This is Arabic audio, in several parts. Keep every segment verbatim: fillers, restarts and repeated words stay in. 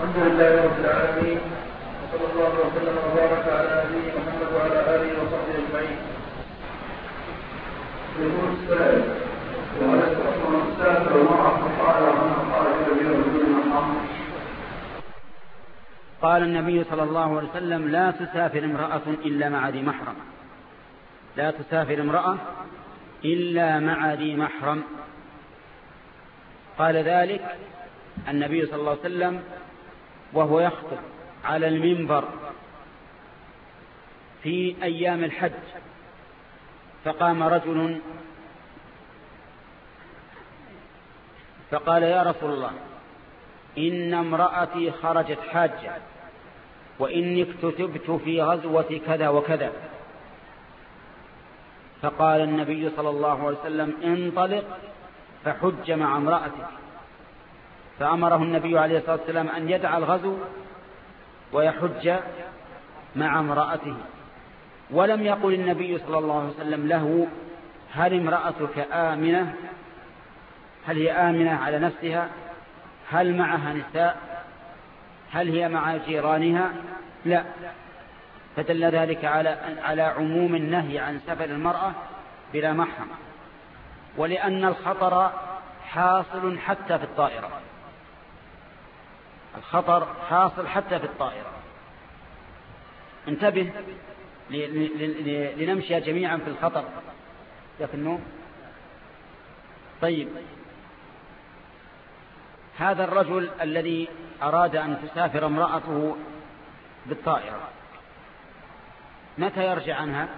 الحمد لله رب العالمين، وصلى الله وسلم وبارك على نبينا محمد وعلى آله وصحبه أجمعين. يقول السائل: وهل تكون السافر ومعه الطائرة من الطائرة برجل محرم؟ قال النبي صلى الله عليه وسلم: لا تسافر امرأة إلا مع ذي محرم. لا تسافر امرأة إلا مع ذي محرم. قال ذلك النبي صلى الله عليه وسلم وهو يخطب على المنبر في أيام الحج، فقام رجل فقال: يا رسول الله، إن امرأتي خرجت حاجة، وإني اكتتبت في غزوة كذا وكذا. فقال النبي صلى الله عليه وسلم: انطلق فحج مع امرأتك. فأمره النبي عليه الصلاة والسلام أن يدع الغزو ويحج مع امرأته. ولم يقل النبي صلى الله عليه وسلم له: هل امرأتك آمنة؟ هل هي آمنة على نفسها؟ هل معها نساء؟ هل هي مع جيرانها؟ لا. فدل ذلك على على عموم النهي عن سفر المرأة بلا محرم، ولأن الخطر حاصل حتى في الطائرة. الخطر حاصل حتى في الطائرة. انتبه لنمشي جميعا في الخطر. لكنه طيب، هذا الرجل الذي أراد أن تسافر امرأته بالطائرة، متى يرجع عنها؟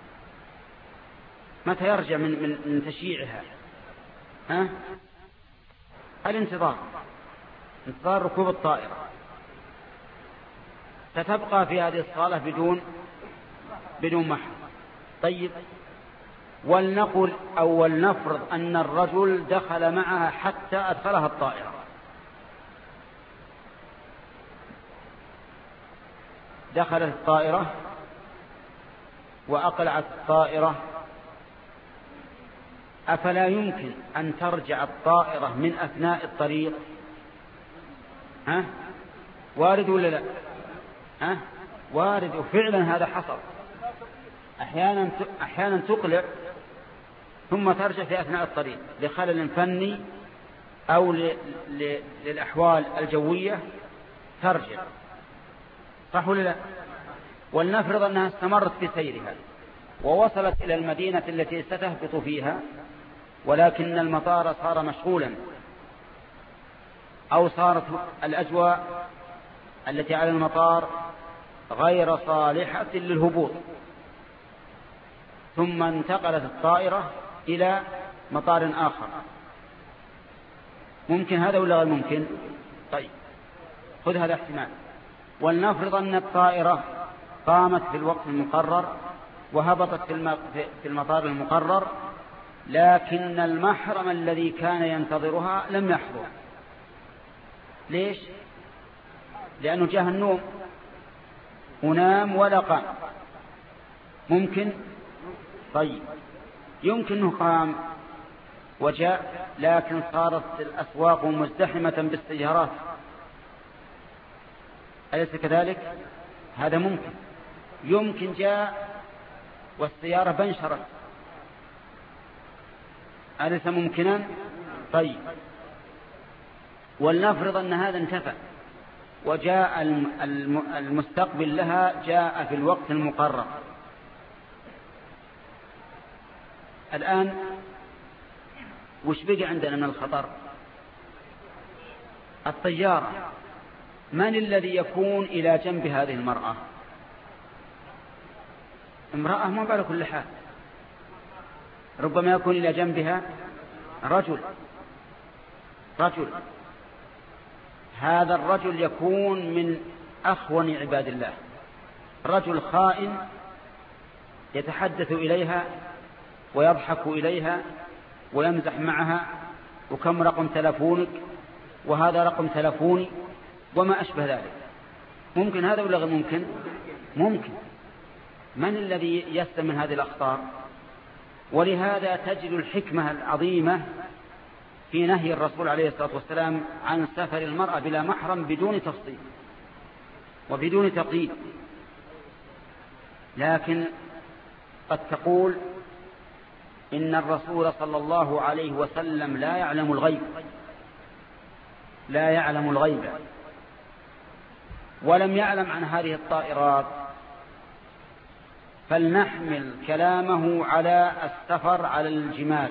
متى يرجع من, من, من تشييعها؟ ها؟ الانتظار، انتظار ركوب الطائرة. ستبقى في هذه الصالة بدون بدون محرم. طيب، ولنقل أو ولنفرض أن الرجل دخل معها حتى أدخلها الطائرة. دخلت الطائرة وأقلعت الطائرة، أفلا يمكن أن ترجع الطائرة من أثناء الطريق؟ ها؟ وارد ولا لا؟ ها؟ وارد، وفعلا هذا حصل. أحيانا أحيانا تقلع ثم ترجع في أثناء الطريق لخلل فني أو للأحوال الجوية ترجع، صح ولا لا؟ ولنفرض أنها استمرت في سيرها ووصلت إلى المدينة التي ستهبط فيها، ولكن المطار صار مشغولا، أو صارت الأجواء التي على المطار غير صالحة للهبوط، ثم انتقلت الطائرة إلى مطار آخر. ممكن هذا ولا غير ممكن؟ طيب، خذ هذا احتمال. ولنفرض أن الطائرة قامت في الوقت المقرر وهبطت في المطار المقرر، لكن المحرم الذي كان ينتظرها لم يحضر. ليش؟ لأنه جاه النوم ونام ولا قام. ممكن؟ طيب، يمكن أنه قام وجاء، لكن صارت الأسواق مزدحمة بالسيارات، أليس كذلك؟ هذا ممكن. يمكن جاء والسيارة بنشرت، أليس ممكنا؟ طيب، ولنفرض أن هذا انتفى وجاء المستقبل لها جاء في الوقت المقرر. الآن وش بقي عندنا من الخطر؟ الطيارة. من الذي يكون إلى جنب هذه المرأة؟ امرأة ما على كل حال، ربما يكون إلى جنبها رجل رجل هذا الرجل يكون من أخون عباد الله، رجل خائن يتحدث إليها ويضحك إليها ويمزح معها، وكم رقم تلفونك، وهذا رقم تلفوني، وما أشبه ذلك. ممكن هذا ولا غير ممكن؟ ممكن. من الذي يسلم من هذه الأخطار؟ ولهذا تجد الحكمة العظيمة في نهي الرسول عليه الصلاة والسلام عن سفر المرأة بلا محرم بدون تفصيل وبدون تقييد. لكن قد تقول إن الرسول صلى الله عليه وسلم لا يعلم الغيب لا يعلم الغيب ولم يعلم عن هذه الطائرات، فلنحمل كلامه على السفر على الجمال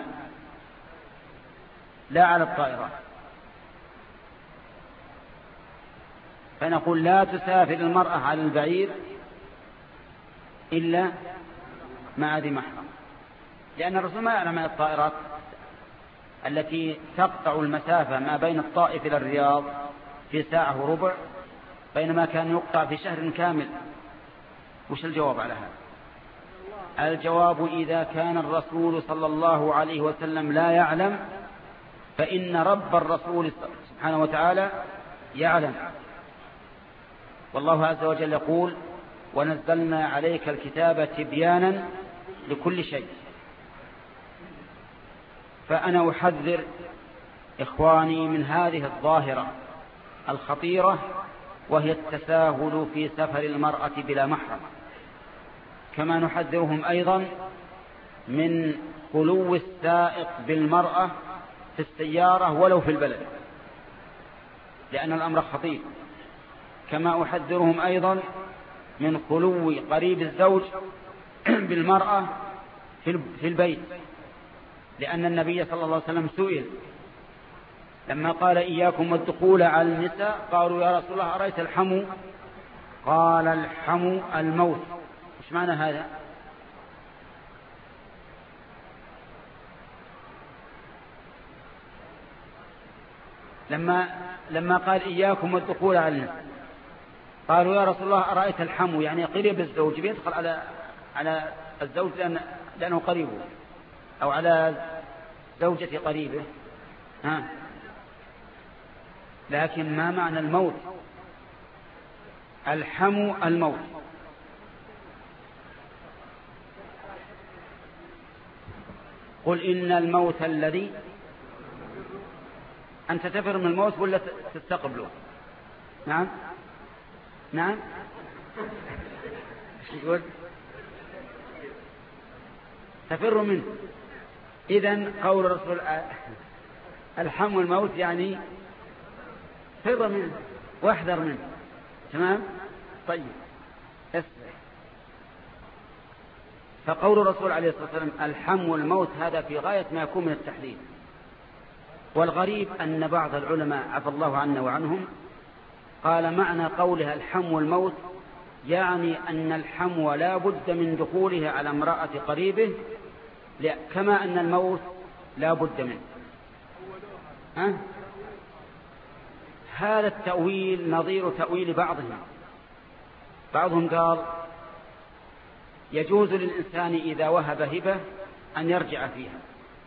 لا على الطائرات. فنقول لا تسافر المرأة على البعير إلا مع ذي محرم، لأن الرسول ما يعلم عن الطائرات التي تقطع المسافة ما بين الطائف إلى الرياض في ساعة وربع، بينما كان يقطع في شهر كامل. وش الجواب على هذا؟ الجواب إذا كان الرسول صلى الله عليه وسلم لا يعلم فإن رب الرسول سبحانه وتعالى يعلم. والله عز وجل يقول ونزلنا عليك الكتاب تبيانا لكل شيء. فأنا أحذر إخواني من هذه الظاهرة الخطيرة، وهي التساهل في سفر المرأة بلا محرم، كما نحذرهم أيضا من خلو السائق بالمرأة في السيارة ولو في البلد، لأن الأمر خطير. كما أحذرهم أيضا من خلو قريب الزوج بالمرأة في البيت، لأن النبي صلى الله عليه وسلم سئل لما قال إياكم والدخول على النساء، قالوا يا رسول الله أرأيت الحمو؟ قال الحمو الموت. إيش معنى هذا؟ لما لما قال إياكم والدخول على النساء، قالوا يا رسول الله أرأيت الحمو؟ يعني قريب الزوج بيدخل على على الزوج لأن لأنه قريبه، أو على زوجة قريبه. ها، لكن ما معنى الموت؟ الحمو الموت. قل إن الموت الذي أنت تفر من الموت ولا تستقبله؟ نعم نعم يقول تفر منه. إذن قول الرسول الحمو الموت يعني فر منه واحذر منه. تمام؟ طيب. فقول الرسول عليه الصلاة والسلام الحمو الموت هذا في غاية ما يكون من التحذير. والغريب أن بعض العلماء عفى الله عنا وعنهم قال معنى قولها الحمو الموت يعني أن الحمو لا بد من دخوله على امرأة قريبه، كما أن الموت لا بد منه. ها؟ هذا التأويل نظير تأويل بعضهم. بعضهم قال يجوز للإنسان إذا وهب هبة أن يرجع فيها.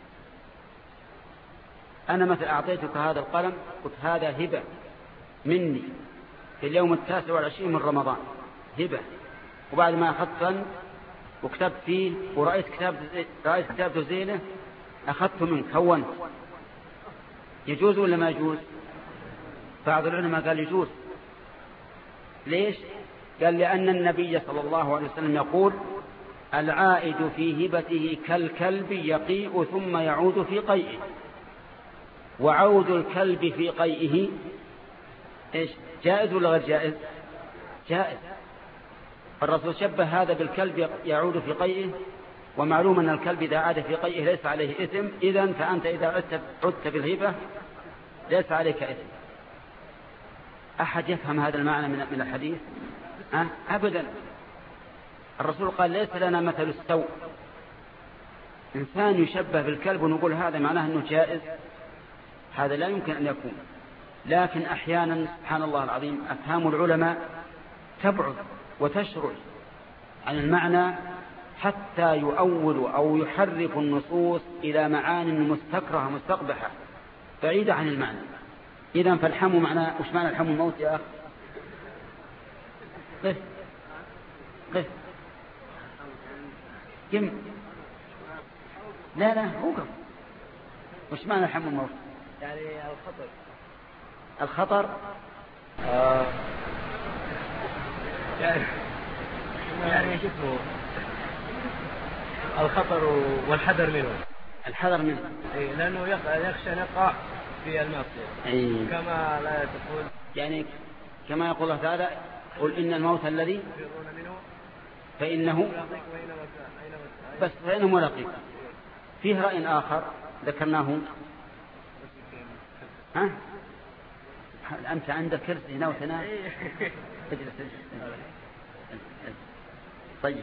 أنا مثلا أعطيتك هذا القلم قلت هذا هبة مني في اليوم التاسع والعشرين من رمضان، هبة، وبعد ما أخذت وكتبت فيه ورأيت كتاب رأيت كتاب زينة أخذته منك كونت، يجوز ولا ما يجوز؟ بعض العلماء قال يجوز. ليش؟ قال لأن النبي صلى الله عليه وسلم يقول العائد في هبته كالكلب يقيء ثم يعود في قيئه، وعود الكلب في قيئه إيش؟ جائز ولا غير جائز؟ جائز. الرسول شبه هذا بالكلب يعود في قيئه، ومعلوم أن الكلب إذا عاد في قيئه ليس عليه إثم. إذن فأنت إذا عدت, عدت بالهبة ليس عليك إثم. أحد يفهم هذا المعنى من الحديث؟ أه؟ أبدا. الرسول قال ليس لنا مثل السوء، إنسان يشبه بالكلب ونقول هذا معناه أنه جائز، هذا لا يمكن أن يكون. لكن أحيانا سبحان الله العظيم أفهام العلماء تبعد وتشرد عن المعنى حتى يؤول أو يحرف النصوص إلى معان مستكرهة مستقبحة بعيدة عن المعنى. إذن فالحمو معناه وش معنى الحمو الموت يا أخ؟ قف قف كم لا لا هو قف. وش معنى الحمو الموت؟ يعني الخطر الخطر آه يعني يعني شو اسمه الخطر والحذر منه. الحذر منه إيه لأنه يخشى أن يقع في المعصية. أي. كما لا تقول يعني كما يقول الله تعالى قل إن الموت الذي يفرون منه فإنه بس فإنه ملاقيكم. فيه رأي آخر ذكرناه. ها أنت عندك كرسي هنا وتنام. اجلس اجلس. طيب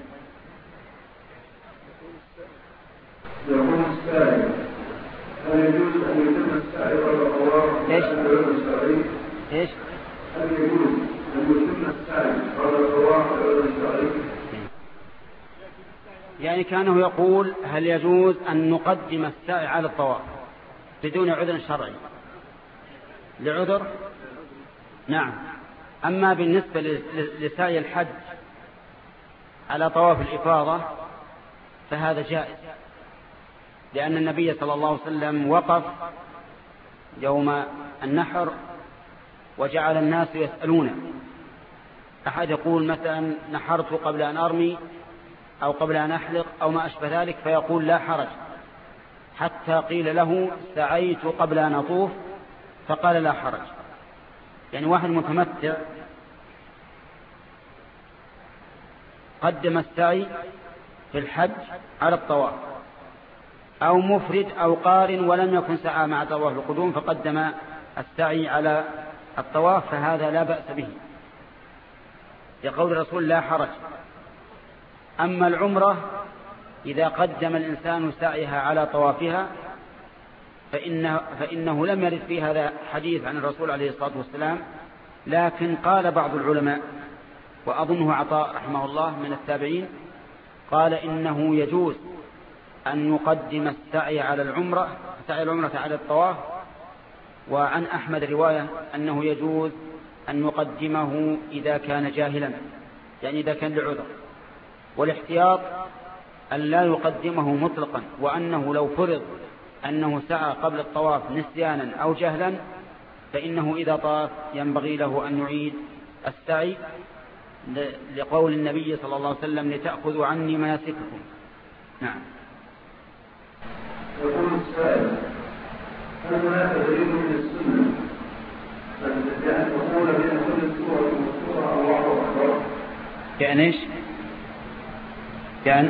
يقول السائل هل يجوز أن يتم السعي على الطواف ايش ايش هل يجوز أن يتم السعي على الطواف الشرعي؟ يعني كانه يقول هل يجوز أن نقدم السعي على الطواف بدون عذر شرعي؟ لعذر نعم. أما بالنسبة لسعي الحج على طواف الإفاضة فهذا جائز، لأن النبي صلى الله عليه وسلم وقف يوم النحر وجعل الناس يسألون، أحد يقول مثلا نحرت قبل أن أرمي أو قبل أن أحلق أو ما أشبه ذلك، فيقول لا حرج، حتى قيل له سعيت قبل أن أطوف فقال لا حرج. يعني واحد متمتع قدم السعي في الحج على الطواف، أو مفرد أو قارن ولم يكن سعى مع طواف القدوم فقدم السعي على الطواف، فهذا لا بأس به لقول الرسول لا حرج. أما العمرة إذا قدم الإنسان سعيها على طوافها فإنه, فإنه لم يرد في هذا حديث عن الرسول عليه الصلاة والسلام، لكن قال بعض العلماء وأظنه عطاء رحمه الله من التابعين قال إنه يجوز أن نقدم السعي على العمرة سعي العمرة على الطواف، وعن أحمد رواية أنه يجوز أن نقدمه إذا كان جاهلا، يعني إذا كان لعذر، والاحتياط أن لا يقدمه مطلقا، وأنه لو فرض أنه سعى قبل الطواف نسيانا أو جهلا فإنه إذا طاف ينبغي له أن يعيد السعي لقول النبي صلى الله عليه وسلم لتأخذوا عني مناسككم. نعم. يقول السائل هل هناك دليل من السنة بأن تقول بين كل سورة وسورة الله أكبر؟ يعني ايش؟ يعني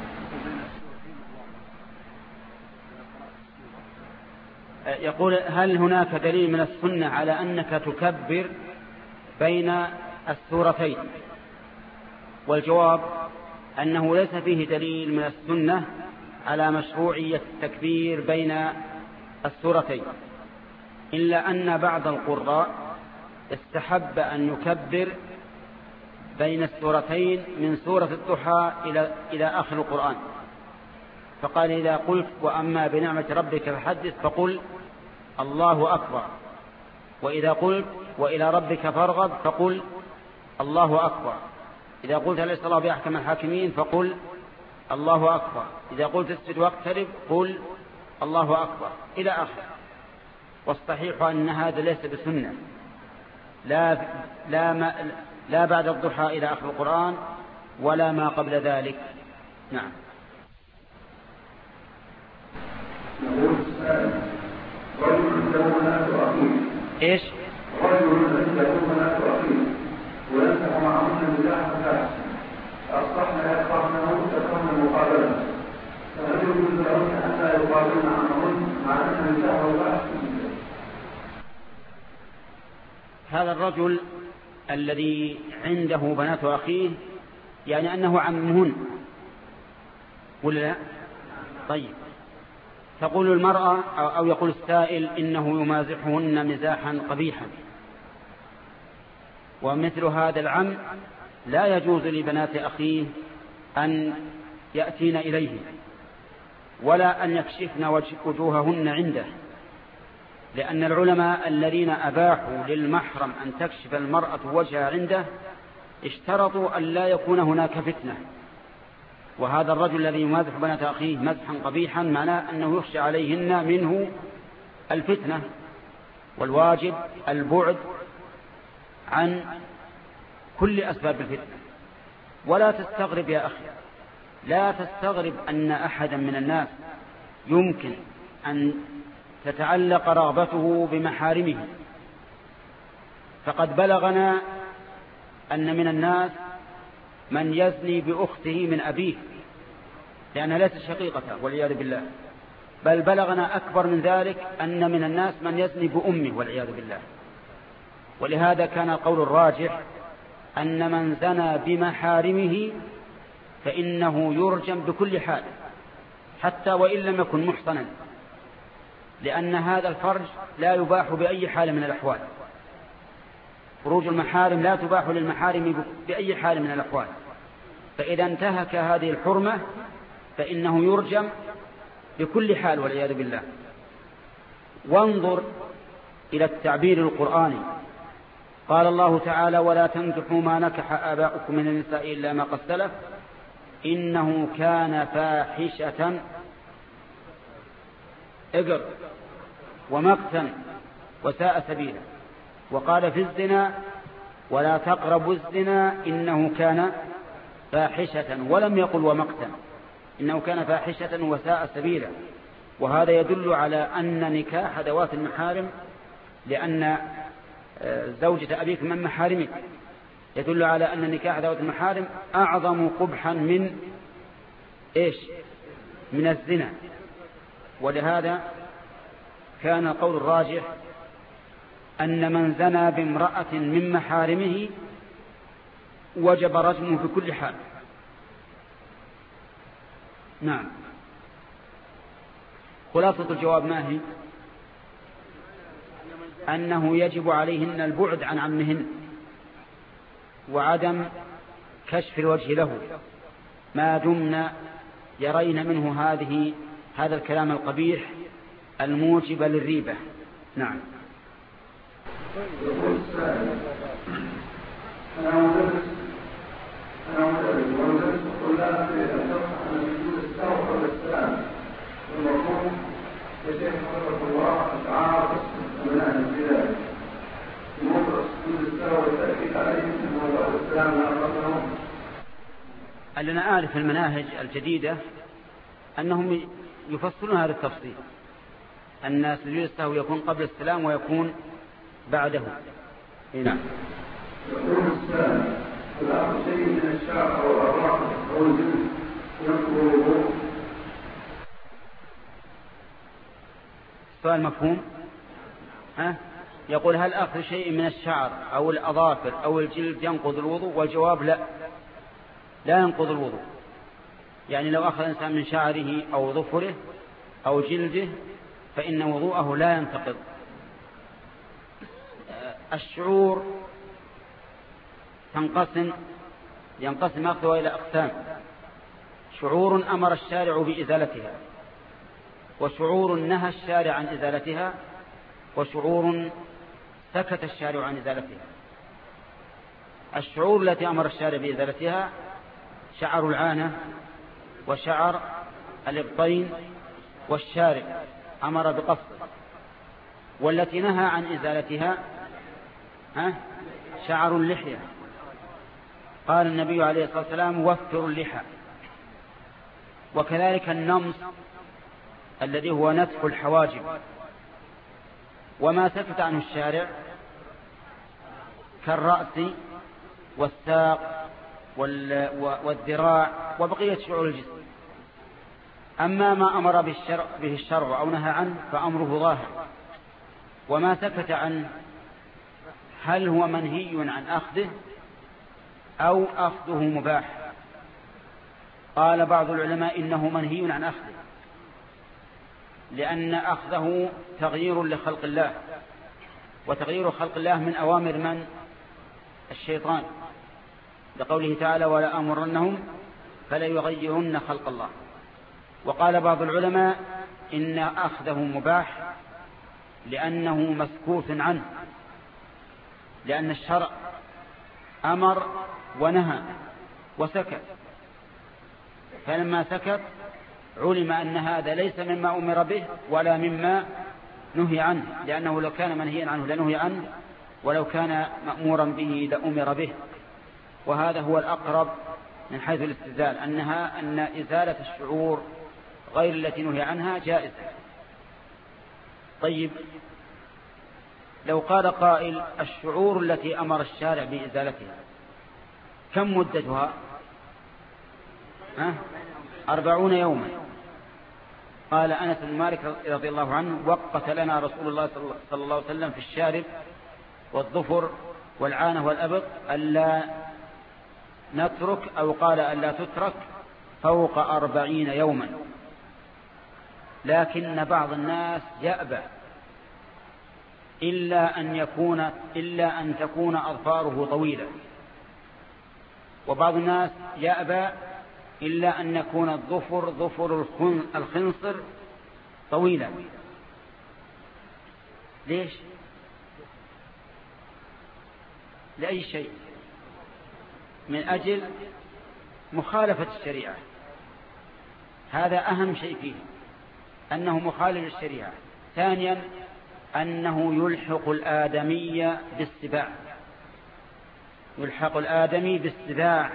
يقول هل هناك دليل من السنة على أنك تكبر بين السورتين؟ والجواب أنه ليس فيه دليل من السنة على مشروعية التكبير بين السورتين، إلا أن بعض القراء استحب أن يكبر بين السورتين من سورة الضحى إلى إلى آخر القرآن، فقال إذا قلت وأما بنعمة ربك فحدث فقل الله أكبر، وإذا قلت وإلى ربك فارغب فقل الله أكبر، إذا قلت ليس الله بأحكم الحاكمين فقل الله أكبر، إذا قلت اسجد واقترب قل الله أكبر إلى آخر. والصحيح أن هذا ليس بسنة، لا لا ما لا بعد الضحى إلى آخر القرآن ولا ما قبل ذلك. نعم. يقول السائل رجل عنده بنات أخيه إيش؟ رجل عنده بنات أخيه وينفع معهن نزاح فاحسن أصبحن يخافنه تكون المقابلة، فهل يجوز لهن أن لا يقابلن عنهن مع أن نزاحه فاحسن؟ هذا الرجل الذي عنده بنات أخيه يعني أنه عمهن ولا لا؟ طيب، تقول المرأة أو يقول السائل إنه يمازحهن مزاحا قبيحا، ومثل هذا العم لا يجوز لبنات أخيه أن يأتين إليه ولا أن يكشفن وجوههن عنده، لأن العلماء الذين أباحوا للمحرم أن تكشف المرأة وجهها عنده اشترطوا أن لا يكون هناك فتنة، وهذا الرجل الذي يمازح بنات أخيه مزحا قبيحا معناه أنه يخشى عليهن منه الفتنة، والواجب البعد عن كل أسباب الفتنة. ولا تستغرب يا أخي، لا تستغرب أن أحدا من الناس يمكن أن تتعلق رغبته بمحارمه. فقد بلغنا أن من الناس من يزني بأخته من أبيه لأنها ليست شقيقته والعياذ بالله، بل بلغنا أكبر من ذلك أن من الناس من يزني بأمه والعياذ بالله. ولهذا كان القول الراجح أن من زنى بمحارمه فإنه يرجم بكل حال حتى وإن لم يكن محصنا، لأن هذا الفرج لا يباح بأي حال من الأحوال. خروج المحارم لا تباح للمحارم بأي حال من الأحوال، فإذا انتهك هذه الحرمة فإنه يرجم بكل حال والعياذ بالله. وانظر إلى التعبير القرآني، قال الله تعالى: ولا تنكحوا ما نكح آباؤكم من النساء إلا ما قد سلف إنه كان فاحشة إجر ومقتا وساء سبيلا. وقال في الزنا: ولا تقربوا الزنا إنه كان فاحشة، ولم يقل ومقتا، إنه كان فاحشة وساء سبيلا. وهذا يدل على أن نكاح ذوات المحارم، لأن زوجة أبيك من محارمك، يدل على أن نكاح ذوات المحارم أعظم قبحا من إيش؟ من الزنا. ولهذا كان القول الراجح أن من زنى بامرأة من محارمه وجب رجمه في كل حال. نعم. خلاصة الجواب ما هي؟ أنه يجب عليهن البعد عن عمهن وعدم كشف الوجه له ما دمنا يرين منه هذه هذا الكلام القبيح الموجب للريبة. نعم. يقول السائل: أنا مدرس أنا مدرس ومدرس الطلاب في الشرح عن وجود السهو والإسلام، والمفهوم يتم حفظ الله أشعار المناهج في ذلك بمطلق وجود السهو والتأكيد عليهم أنه الإسلام لا أقربهم. أننا أعرف المناهج الجديدة أنهم يفصلون هذا التفصيل، أن سجود السهو يكون قبل السلام ويكون بعده. نعم. يقول السلام: الأخذ شيء من الشعر أو الأراق أو الجلد ينقض الوضوء. السؤال مفهوم؟ ها؟ يقول: هل أخذ شيء من الشعر أو الأظافر أو الجلد ينقض الوضوء؟ والجواب: لا، لا ينقض الوضوء. يعني لو أخذ إنسان من شعره أو ظفره أو جلده فإن وضوءه لا ينتقض. الشعور تنقسم ينقسم أخذها إلى أقسام: شعور أمر الشارع بإزالتها، وشعور نهى الشارع عن إزالتها، وشعور سكت الشارع عن إزالتها. الشعور التي أمر الشارع بإزالتها شعر العانة وشعر الإبطين والشارع أمر بقصده. والتي نهى عن إزالتها ها شعر اللحية، قال النبي عليه الصلاة والسلام: وفروا اللحى. وكذلك النمص الذي هو نتف الحواجب. وما سكت عنه الشارع كالرأس والساق والذراع وبقية شعور الجسم. أما ما أمر به الشرع أو نهى عنه فأمره ظاهر. وما سكت عنه هل هو منهي عن أخذه أو أخذه مباح؟ قال بعض العلماء إنه منهي عن أخذه، لأن أخذه تغيير لخلق الله، وتغيير خلق الله من أوامر من؟ الشيطان، لقوله تعالى: ولا أمرنهم فلا يغيرن خلق الله. وقال بعض العلماء إن أخذه مباح لأنه مسكوت عنه، لأن الشرع أمر ونهى وسكت، فلما سكت علم أن هذا ليس مما أمر به ولا مما نهي عنه، لأنه لو كان منهيا عنه لنهي عنه، ولو كان مأمورا به لأمر به. وهذا هو الأقرب من حيث الاستدلال، أنها أن إزالة الشعور غير التي نهي عنها جائزة. طيب، لو قال قائل الشعور التي أمر الشارع بإزالتها كم مدتها؟ ها؟ أربعون يوما. قال أنس بن مالك رضي الله عنه: وقت لنا رسول الله صلى الله عليه وسلم في الشارب والظفر والعانة والأبط ألا نترك، أو قال ألا تترك فوق أربعين يوما. لكن بعض الناس يأبى إلا أن يكون إلا أن تكون أظفاره طويلة، وبعض الناس يأبى إلا أن يكون الظفر ظفر الخنصر طويلا. ليش؟ لأي شيء؟ من أجل مخالفة الشريعة. هذا أهم شيء فيه، أنه مخالف للشريعة. ثانيا، أنه يلحق الآدمي بالسباع، يلحق الآدمي بالسباع.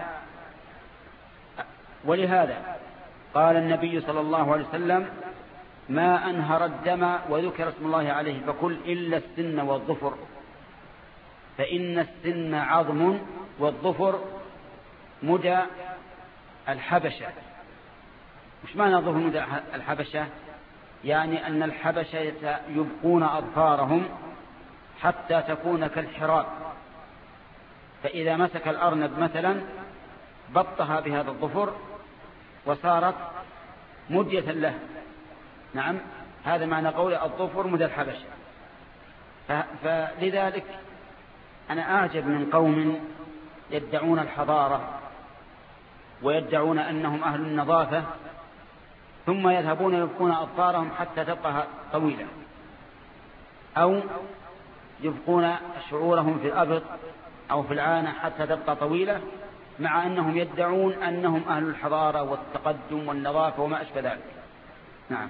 ولهذا قال النبي صلى الله عليه وسلم: ما أنهر الدم وذكر اسم الله عليه فكل إلا السن والظفر، فإن السن عظم والظفر مدى الحبشة. مش معنى ظفر مدى الحبشة؟ يعني أن الحبشة يبقون أظفارهم حتى تكون كالحراب، فإذا مسك الأرنب مثلا بطها بهذا الظفر وصارت مدية له. نعم، هذا معنى قول الظفر مدى الحبشة. فلذلك أنا أعجب من قوم يدعون الحضارة ويدعون أنهم أهل النظافة، ثم يذهبون يبقون أظفارهم حتى تبقى طويلة، أو يبقون شعورهم في الأبط أو في العانة حتى تبقى طويلة، مع أنهم يدعون أنهم أهل الحضارة والتقدم والنظافة وما أشبه ذلك. نعم.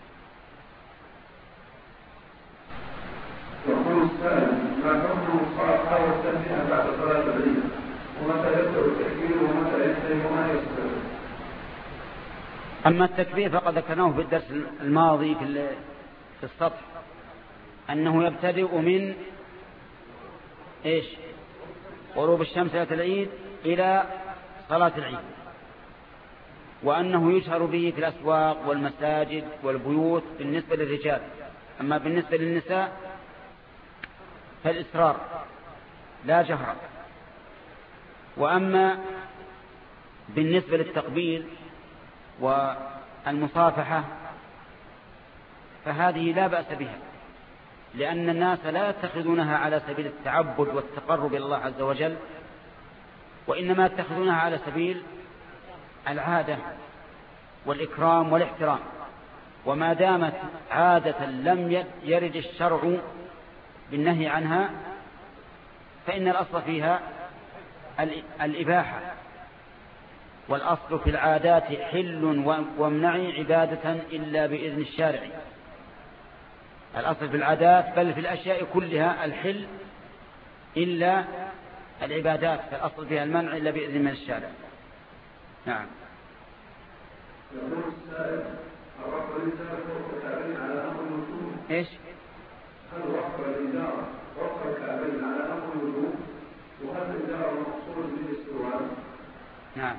يقول السائل: ما حكم الصلاة والتنبيه بعد صلاة العيد؟ ومتى يبدأ التكبير ومتى ينتهي وما يصير؟ أما التكبير فقد ذكرناه في الدرس الماضي في السطح، أنه يبتدئ من إيش؟ غروب الشمس ليلة العيد إلى صلاة العيد، وأنه يشهر به في الأسواق والمساجد والبيوت بالنسبة للرجال. أما بالنسبة للنساء فالإسرار لا جهر. وأما بالنسبة للتقبيل والمصافحة فهذه لا بأس بها، لأن الناس لا يتخذونها على سبيل التعبد والتقرب إلى الله عز وجل، وإنما يتخذونها على سبيل العادة والإكرام والاحترام. وما دامت عادة لم يرد الشرع بالنهي عنها فإن الأصل فيها الإباحة، والأصل في العادات حل وامنع عبادة إلا بإذن الشارع. الأصل في العادات بل في الأشياء كلها الحل إلا العبادات، فالأصل فيها المنع إلا بإذن من الشارع. نعم. يقول السائل: هل وقف الإزارة وقف الكعبين على أمر الوجوب؟ إيش؟ هل وقف الإزارة وقف الكعبين على أمر الوجوب؟ وهل الإزارة مقصود به السروال؟ نعم.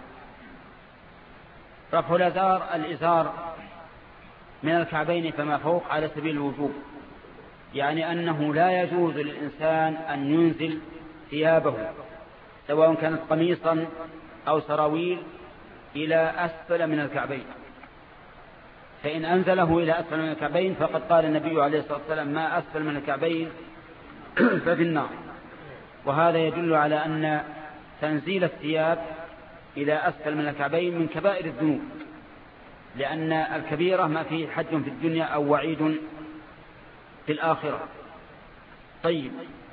رفع الإزار الإزار من الكعبين فما فوق على سبيل الوجوب، يعني أنه لا يجوز للإنسان أن ينزل ثيابه سواء كانت قميصا أو سراويل إلى أسفل من الكعبين. فإن أنزله إلى أسفل من الكعبين فقد قال النبي عليه الصلاة والسلام: ما أسفل من الكعبين ففي النار. وهذا يدل على أن تنزيل الثياب إلى أسفل من الكعبين من كبائر الذنوب، لأن الكبيرة ما فيه حد في الدنيا أو وعيد في الآخرة. طيب،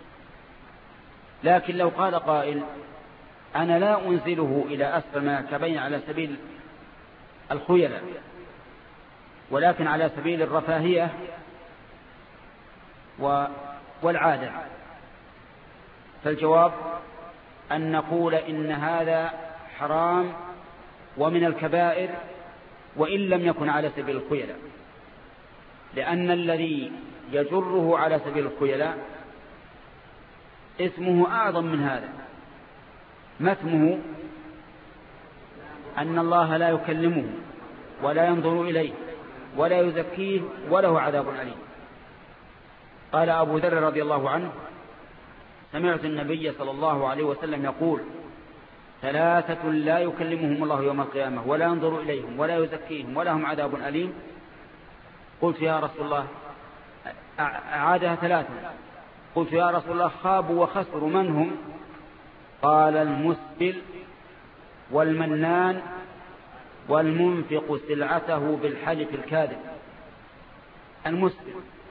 لكن لو قال قائل: أنا لا أنزله إلى أسفل من الكعبين على سبيل الخيلة ولكن على سبيل الرفاهية، والعادة. فالجواب أن نقول إن هذا حرام ومن الكبائر وإن لم يكن على سبيل الخيلاء، لأن الذي يجره على سبيل الخيلاء اسمه أعظم من هذا. ما اسمه؟ أن الله لا يكلمه ولا ينظر إليه ولا يزكيه وله عذاب أليم. قال أبو ذر رضي الله عنه: سمعت النبي صلى الله عليه وسلم يقول: ثلاثة لا يكلمهم الله يوم القيامة ولا ينظر إليهم ولا يزكيهم ولهم عذاب أليم. قلت يا رسول الله، أعادها ثلاثة. قلت يا رسول الله، خابوا وخسروا، من هم؟ قال: المسبل والمنان والمنفق سلعته بالحلف الكاذب. المسبل،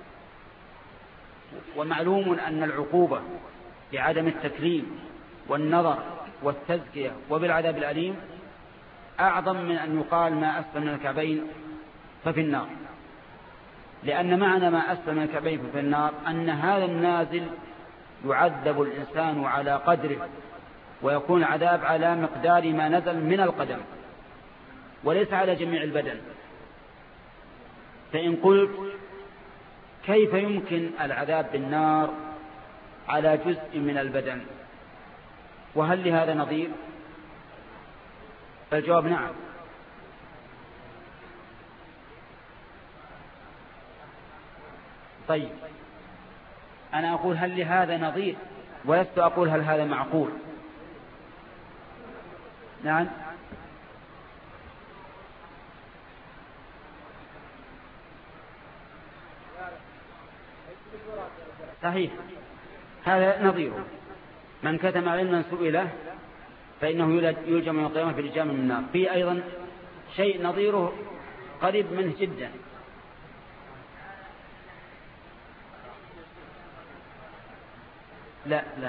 ومعلوم أن العقوبة بعدم التكريم والنظر والتزكية وبالعذاب الأليم أعظم من أن يقال ما أسفل من الكعبين ففي النار، لأن معنى ما أسفل من الكعبين ففي النار أن هذا النازل يعذب الإنسان على قدره، ويكون العذاب على مقدار ما نزل من القدم وليس على جميع البدن. فإن قلت كيف يمكن العذاب بالنار على جزء من البدن، وهل لهذا نظير؟ فالجواب نعم. طيب، أنا أقول هل لهذا نظير ولست أقول هل هذا معقول. نعم، صحيح، هذا نظيره. من كتم علما سئله فإنه يلجم يوم القيامة في لجام من النار. في أيضا شيء نظيره قريب منه جدا. لا لا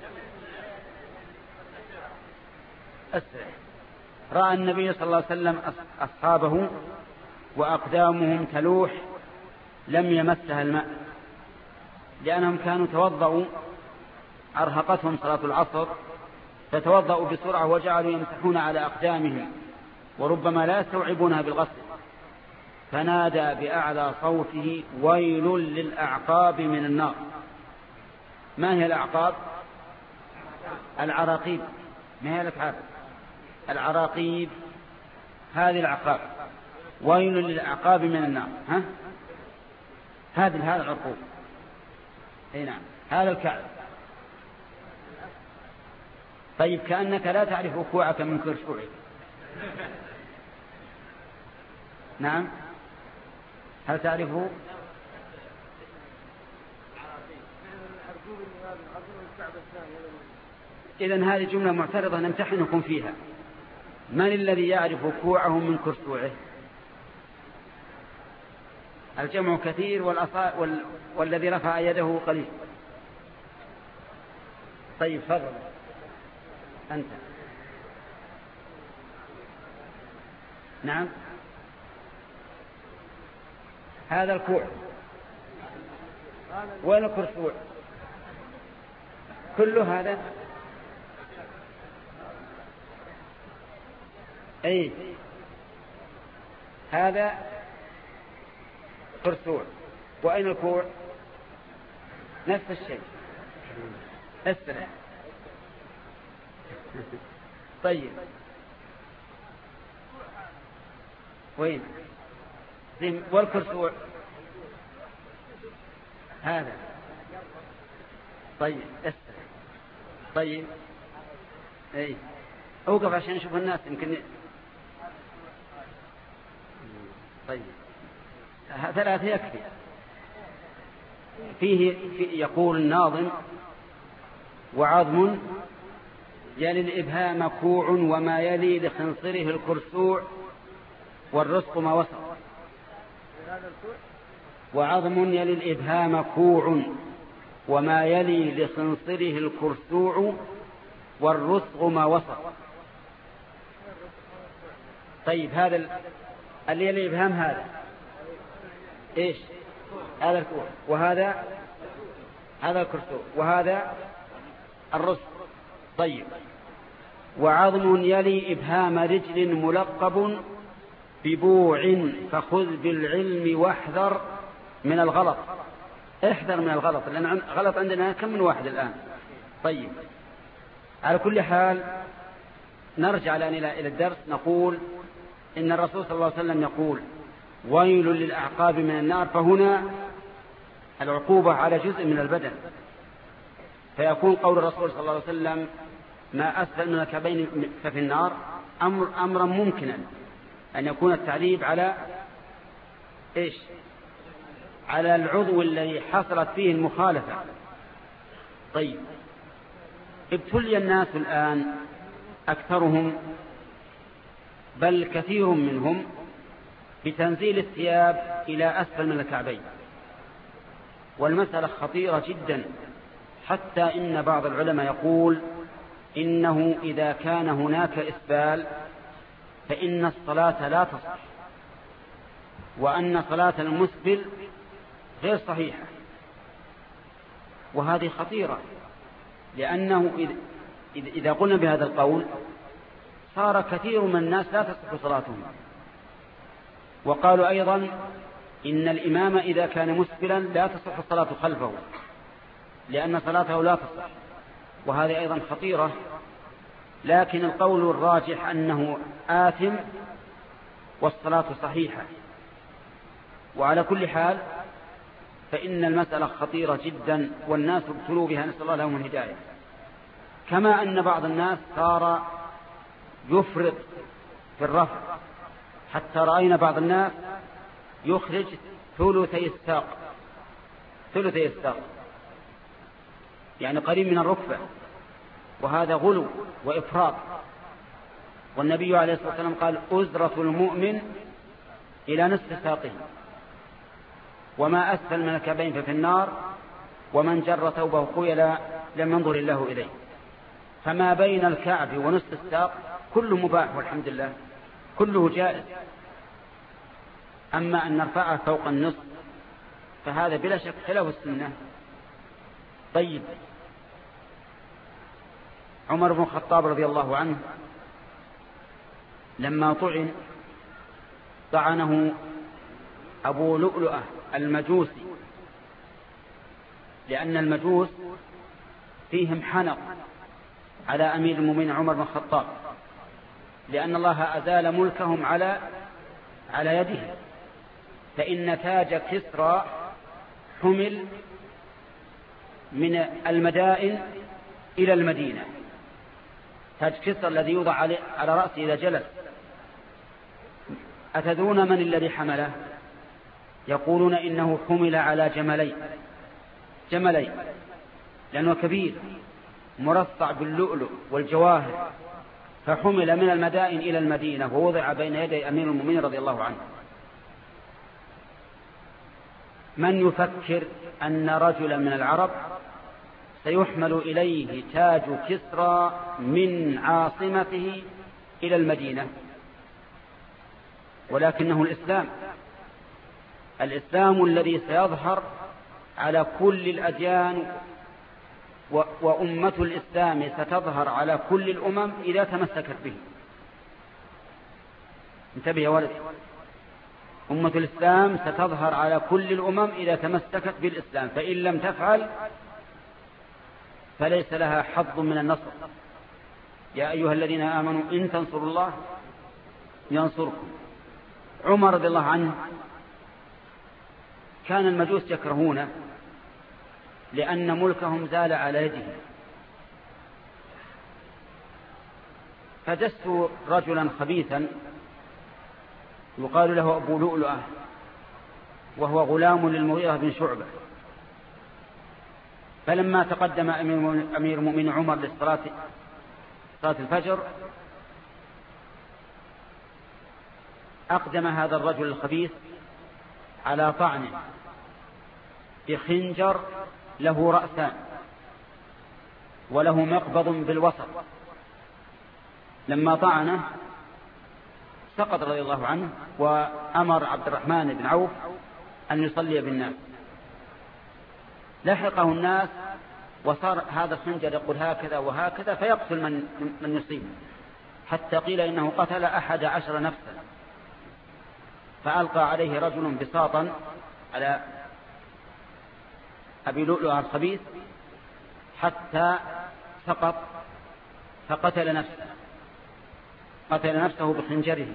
أسرع. رأى النبي صلى الله عليه وسلم أصحابه وأقدامهم تلوح لم يمسها الماء، لأنهم كانوا توضأوا، أرهقتهم صلاة العصر فتوضأوا بسرعة وجعلوا يمسحون على أقدامهم وربما لا يستوعبونها بالغسل، فنادى بأعلى صوته: ويل للأعقاب من النار. ما هي الأعقاب؟ العراقيب، ما هي الأكعاب؟ العراقيب، هذه الأعقاب. ويل للأعقاب من النار. ها؟ هذه هذا العرقوب. اي نعم، هذا الكعب. طيب، كأنك لا تعرف وقوعك من كرشوعك. نعم، هل تعرفه؟ إذن هذه جملة معترضة نمتحنكم فيها. من الذي يعرف وقوعه من كرشوعه؟ الجمع كثير والأصا... وال... والذي رفع يده قليل. طيب، فضل أنت. نعم، هذا الكوع. وين الكرسوع؟ كل هذا أي هذا كرسوع. وأين الكوع؟ نفس الشيء. أسرع. طيب، وين؟ والكرسوع هذا. طيب، أسرع. طيب، أي أوقف عشان نشوف الناس يمكن. طيب، ثلاثة يكفي. فيه في يقول الناظم: وعظم يلي الإبهام كوع وما يلي لخنصره الكرسوع والرزق ما وسط. وعظم يلي الإبهام كوع وما يلي لخنصره الكرسوع والرزق ما وسط. طيب، هذا اللي يلي الإبهام هذا إيش؟ هذا الكوع. وهذا هذا الكرسور وهذا الرسل. طيب. وعظم يلي إبهام رجل ملقب ببوع فخذ بالعلم واحذر من الغلط. احذر من الغلط، لأن غلط عندنا كم من واحد الآن. طيب. على كل حال نرجع الآن إلى الدرس. نقول إن الرسول صلى الله عليه وسلم يقول ويل للأعقاب من النار، فهنا العقوبة على جزء من البدن، فيكون قول الرسول صلى الله عليه وسلم ما أسفل من الكعبين ففي النار أمر أمرا ممكنا أن يكون التعليب على إيش؟ على العضو الذي حصلت فيه المخالفة. طيب. ابتلي الناس الآن أكثرهم بل كثير منهم بتنزيل الثياب إلى أسفل من الكعبين، والمسألة خطيرة جدا، حتى إن بعض العلماء يقول إنه إذا كان هناك إسبال فإن الصلاة لا تصح، وأن صلاة المسبل غير صحيحة. وهذه خطيرة، لأنه إذا قلنا بهذا القول صار كثير من الناس لا تصح صلاتهم. وقالوا أيضا إن الإمام إذا كان مسبلا لا تصح الصلاة خلفه، لأن صلاته لا تصح، وهذه أيضا خطيرة. لكن القول الراجح أنه آثم والصلاة صحيحة. وعلى كل حال فإن المسألة خطيرة جدا، والناس ابتلوا بها، نسأل الله لهم الهداية. كما أن بعض الناس صار يفرط في الرفع، حتى رأينا بعض الناس يخرج ثلثي الساق، ثلثي الساق يعني قريب من الركبة، وهذا غلو وإفراط. والنبي عليه الصلاة والسلام قال أزرة المؤمن إلى نصف ساقه، وما أسفل من الكعبين ففي النار، ومن جر ثوبه خيلا لم ينظر الله إليه. فما بين الكعب ونصف الساق كله مباح والحمد لله، كله جائز. أما أن نرفعه فوق النصف فهذا بلا شك خلاف السنة. طيب. عمر بن الخطاب رضي الله عنه لما طعن طعنه أبو لؤلؤة المجوسي، لأن المجوس فيهم حنق على أمير المؤمنين عمر بن الخطاب، لأن الله أزال ملكهم على على يده. فإن تاج كسرى حمل من المدائن إلى المدينة، تاج كسرى الذي يوضع على رأسه إذا جلس. أتدرون من الذي حمله؟ يقولون إنه حمل على جملين جملين لأنه كبير مرصع باللؤلؤ والجواهر، فحمل من المدائن إلى المدينة ووضع بين يدي أمير المؤمنين رضي الله عنه. من يفكر أن رجلا من العرب سيحمل إليه تاج كسرى من عاصمته إلى المدينة؟ ولكنه الإسلام، الإسلام الذي سيظهر على كل الأديان، وأمة الإسلام ستظهر على كل الأمم إذا تمسكت به. انتبه يا ولد، أمة الإسلام ستظهر على كل الأمم إذا تمسكت بالإسلام، فإن لم تفعل فليس لها حظ من النصر. يا أيها الذين آمنوا إن تنصروا الله ينصركم. عمر رضي الله عنه كان المجوس يكرهونه لأن ملكهم زال على يده، فدسوا رجلا خبيثا يقال له أبو لؤلؤة، وهو غلام للمغيرة بن شعبة. فلما تقدم أمير المؤمنين عمر للصلاة صلاة الفجر أقدم هذا الرجل الخبيث على طعنه بخنجر له رأسان وله مقبض بالوسط. لما طعنه سقط رضي الله عنه، وأمر عبد الرحمن بن عوف أن يصلي بالناس. لحقه الناس وصار هذا الخنجر يقول هكذا وهكذا فيقتل من, من يصيبه، حتى قيل إنه قتل أحد عشر نفسا. فألقى عليه رجل بساطا على أبي لؤلؤ الخبيث حتى سقط فقتل نفسه قتل نفسه بخنجره.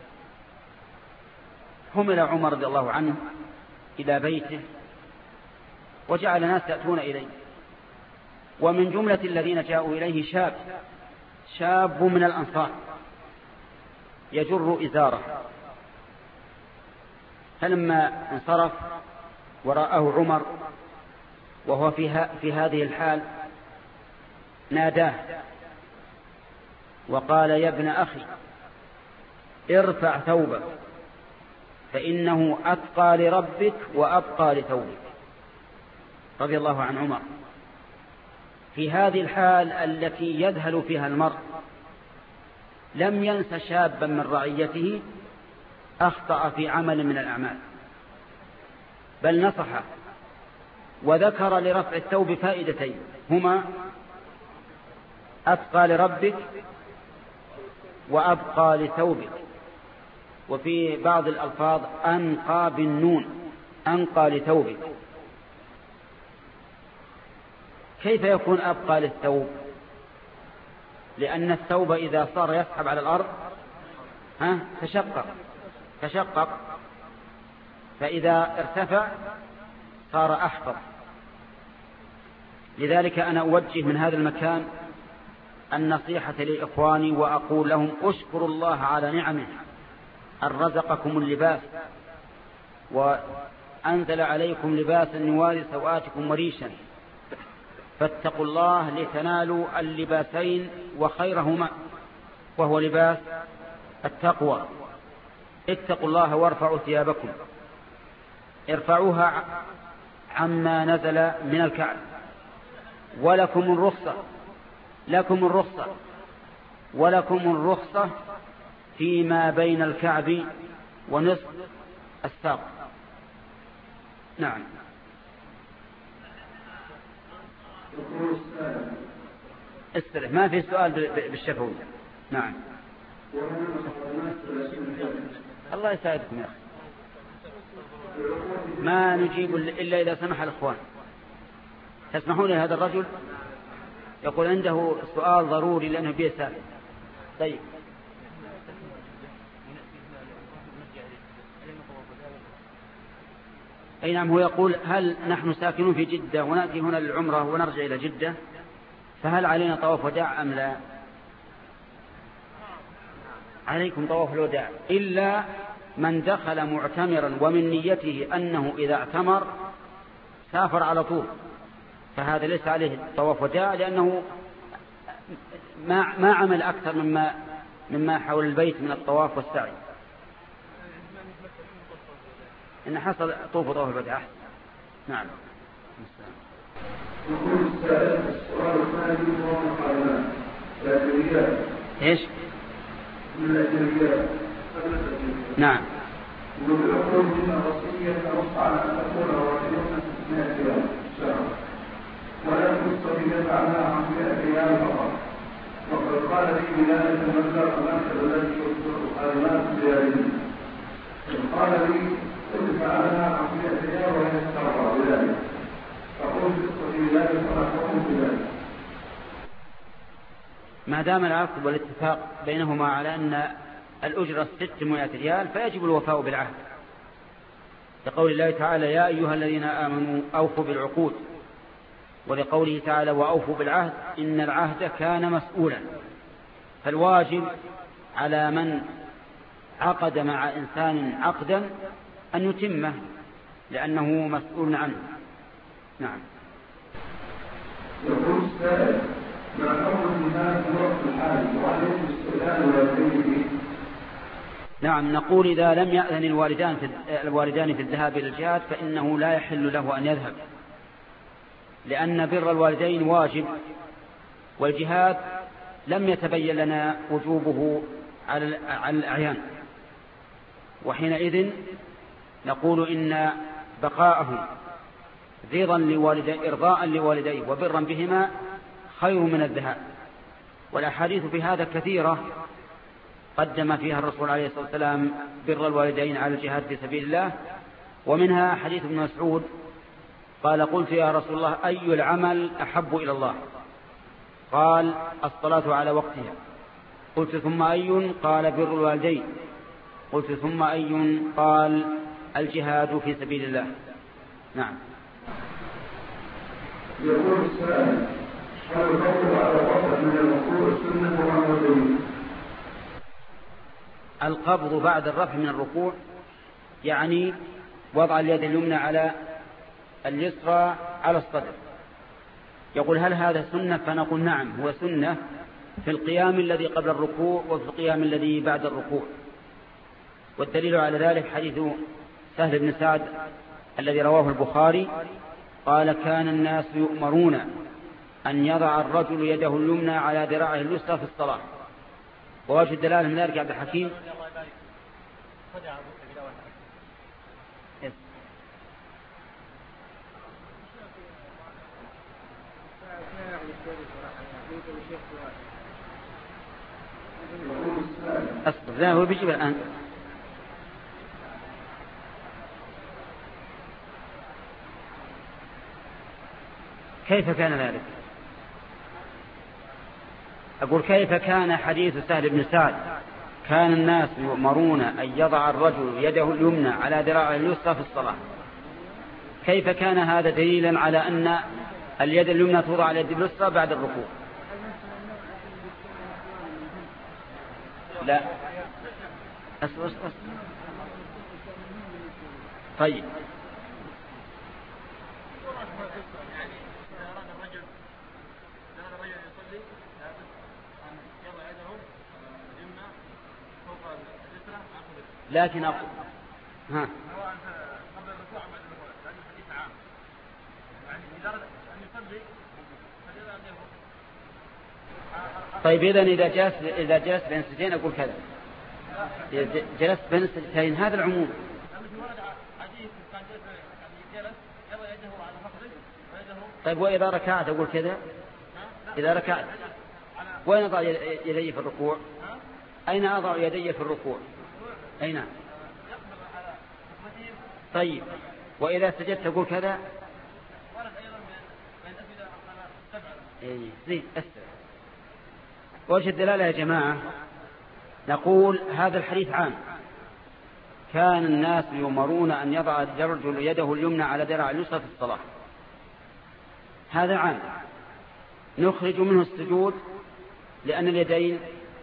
حمل عمر رضي الله عنه إلى بيته وجعل ناس يأتون إليه، ومن جملة الذين جاءوا إليه شاب شاب من الأنصار يجر إزاره. فلما انصرف ورآه عمر وهو في, في هذه الحال ناداه وقال: يا ابن أخي ارفع ثوبك فإنه أتقى لربك وأبقى لثوبك. رضي الله عن عمر في هذه الحال التي يذهل فيها المرء لم ينس شابا من رعيته أخطأ في عمل من الأعمال، بل نصحه وذكر لرفع الثوب فائدتين هما أتقى لربك وأبقى لثوبك، وفي بعض الألفاظ أنقى بالنون أنقى لثوبك. كيف يكون أبقى للثوب؟ لأن الثوب إذا صار يسحب على الأرض ها تشقق تشقق فإذا ارتفع صار أحفظ. لذلك أنا أوجه من هذا المكان النصيحة لإخواني وأقول لهم: اشكروا الله على نعمه أن رزقكم اللباس وأنزل عليكم لباسا يواري سوآتكم وريشا، فاتقوا الله لتنالوا اللباسين وخيرهما وهو لباس التقوى. اتقوا الله وارفعوا ثيابكم، ارفعوها عما نزل من الكعب، ولكم الرخصة لكم الرخصة ولكم الرخصة فيما بين الكعب ونصف الساق. نعم. استرح، ما في سؤال بالشفوي. نعم. الله يساعدكم يا أخي، ما نجيب إلا إذا سمح الأخوان. تسمحون لهذا الرجل يقول عنده سؤال ضروري لأنه بيسأل. طيب. أي نعم، هو يقول: هل نحن ساكنون في جدة ونأتي هنا للعمرة ونرجع إلى جدة، فهل علينا طواف وداع أم لا؟ عليكم طواف الوداع، إلا من دخل معتمرا ومن نيته أنه إذا اعتمر سافر على طول، فهذا ليس عليه طواف وداع، لأنه ما ما عمل أكثر مما مما حول البيت من الطواف والسعي. إن حصل طوف طواف الوداع. نعم. يقول السائل: السؤال الثاني هو مقالات الأجنبيات. إيش؟ من الأجنبيات. نعم. ويقول من الوصية نص على أن تكون رواحلنا ستمائة أيام شهر، ولا تستطيع عنها عن مائة أيام فقط. وقد قال لي بلاد المبلغ المركز الذي يصدر الناس بيده، قال لي ادفع عنها عن مائة أيام وهي تستطيع بذلك، فقلت استطيع ذلك فلا تقوم بذلك. ما دام العقد والاتفاق بينهما على أن الأجرة ستمائة ريال فيجب الوفاء بالعهد، لقول الله تعالى: يا أيها الذين آمنوا أوفوا بالعقود، ولقوله تعالى: وأوفوا بالعهد إن العهد كان مسؤولا. فالواجب على من عقد مع إنسان عقدا أن يتمه لأنه مسؤول عنه. نعم. يقول السائل: مع أول الناس وقت الحال وعليهم استئذان والديه. نعم، نقول إذا لم يأذن الوالدان في الوالدان في الذهاب إلى الجهاد فإنه لا يحل له أن يذهب، لأن بر الوالدين واجب، والجهاد لم يتبين لنا وجوبه على الأعيان، وحينئذ نقول إن بقاءه رضا لوالديه إرضاء لوالديه وبرا بهما خير من الذهاب. والأحاديث في هذا كثيرة قدم فيها الرسول عليه الصلاة والسلام بر الوالدين على الجهاد في سبيل الله. ومنها حديث ابن مسعود قال قلت يا رسول الله أي العمل أحب إلى الله؟ قال الصلاة على وقتها. قلت ثم أي؟ قال بر الوالدين. قلت ثم أي؟ قال الجهاد في سبيل الله. نعم. يقول السائل هل القبض على الركعة من الركوع سنة أم واجب؟ القبض بعد الرفع من الركوع يعني وضع اليد اليمنى على اليسرى على الصدر. يقول هل هذا سنة؟ فنقول نعم هو سنة في القيام الذي قبل الركوع وفي القيام الذي بعد الركوع. والدليل على ذلك حديث سهل بن سعد الذي رواه البخاري قال كان الناس يؤمرون أن يضع الرجل يده اليمنى على ذراعه اليسرى في الصلاة. ووجه الدلالة من ذلك عبد الحكيم أصبر لا هو بيجيب الآن. كيف كان ذلك؟ أقول كيف كان حديث سهل بن سعد كان الناس يؤمرون أن يضع الرجل يده اليمنى على ذراعه اليسرى في الصلاة. كيف كان هذا دليلا على أن اليد اليمنى توضع على اليد اليسرى بعد الركوع؟ لا أصبر أصبر. طيب لكن أقول ها طيب إذن إذا جلس إذا جلس بين السجدين أقول كذا. إذا جلست بين السجدين هذا العموم. طيب وإذا ركعت أقول كذا؟ إذا ركعت وين أضع يدي في الركوع؟ أين أضع يدي في الركوع؟ أين؟ طيب وإذا سجدت أقول كذا؟ إيه زين أسرع. وجه الدلالة يا جماعة نقول هذا الحديث عام كان الناس يؤمرون أن يضع الرجل يده اليمنى على ذراع اليسرى في الصلاة. هذا عام نخرج منه السجود لأن اليدين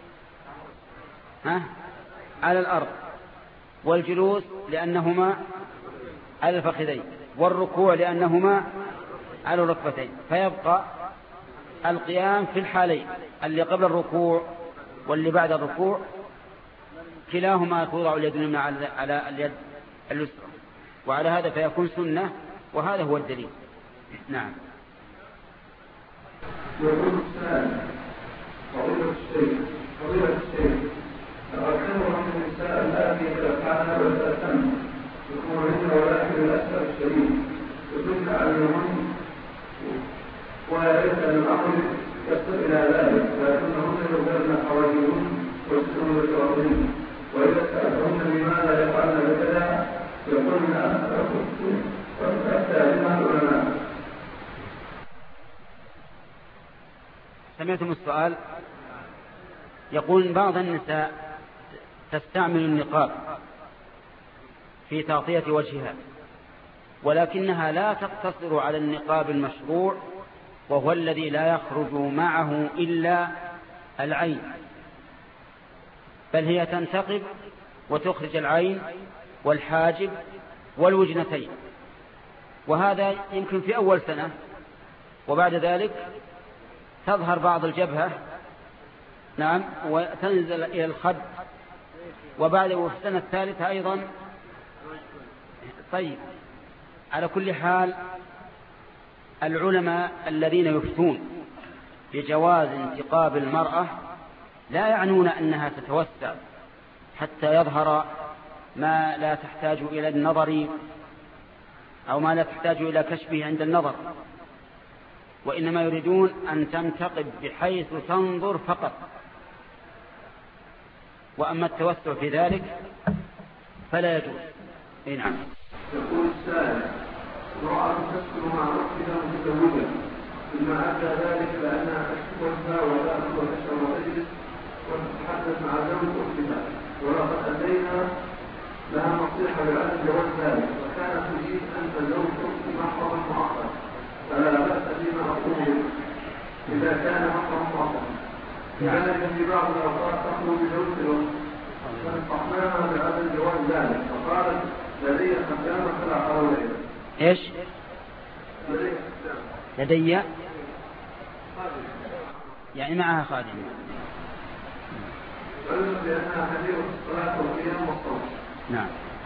ها على الأرض والجلوس لأنهما على الفخذين والركوع لأنهما على الركبتين. فيبقى القيام في الحالين اللي قبل الركوع واللي بعد الركوع كلاهما توضع اليد اليمنى على اليد اليسرى. وعلى هذا فيكون سنة وهذا هو الدليل. نعم. يقول السائل فضيلة الشيخ فضيلة الشيخ لقد كثر من النساء اللاتي يتلقن ويتأتمن يكونهن ولكن للأسف الشديد يدل عليهن ويريد أن الأمر يصل إلى ذلك ولكنهن يبدلن حواجبهن ويسرن بشعورهن وإذا سألتهن لماذا يفعلن بكذا يقولن أنا أخذت وتأتى بما العلماء. سمعتم السؤال؟ يقول بعض النساء تستعمل النقاب في تغطية وجهها ولكنها لا تقتصر على النقاب المشروع وهو الذي لا يخرج معه إلا العين، بل هي تنتقب وتخرج العين والحاجب والوجنتين، وهذا يمكن في أول سنة، وبعد ذلك تظهر بعض الجبهة نعم وتنزل إلى الخد، وبعد وفي السنة الثالثة أيضا. طيب على كل حال العلماء الذين يفتون بجواز انتقاب المرأة لا يعنون أنها تتوسع حتى يظهر ما لا تحتاج إلى النظر أو ما لا تحتاج إلى كشفه عند النظر، وإنما يريدون أن تنتقب بحيث تنظر فقط. وأما التوسع في ذلك فلا يجوز. إيه نعم. يقول السائل: امرأة تسكن مع أختها متزوجة، ثم أدى ذلك لأنها تشكوها وتأكل وتشرب وتجلس وتتحدث مع زوج أختها، ولقد أتينا لها نصيحة بعدم جواز ذلك، وكانت تريد أن تزوج أختي محرما مؤقتا، فلا بأس فيما أقول إذا كان محرما مؤقتا. لذلك في بعض الأوقات تخلو بزوج الأخت، فنصحناها بعدم جواز ذلك، فقالت لدي خدامة فلا حول إليه. إيش؟ لدي لدي يعني معها خادم. علم بأنها كثيرة الصلاة والقيام والصوم. نعم.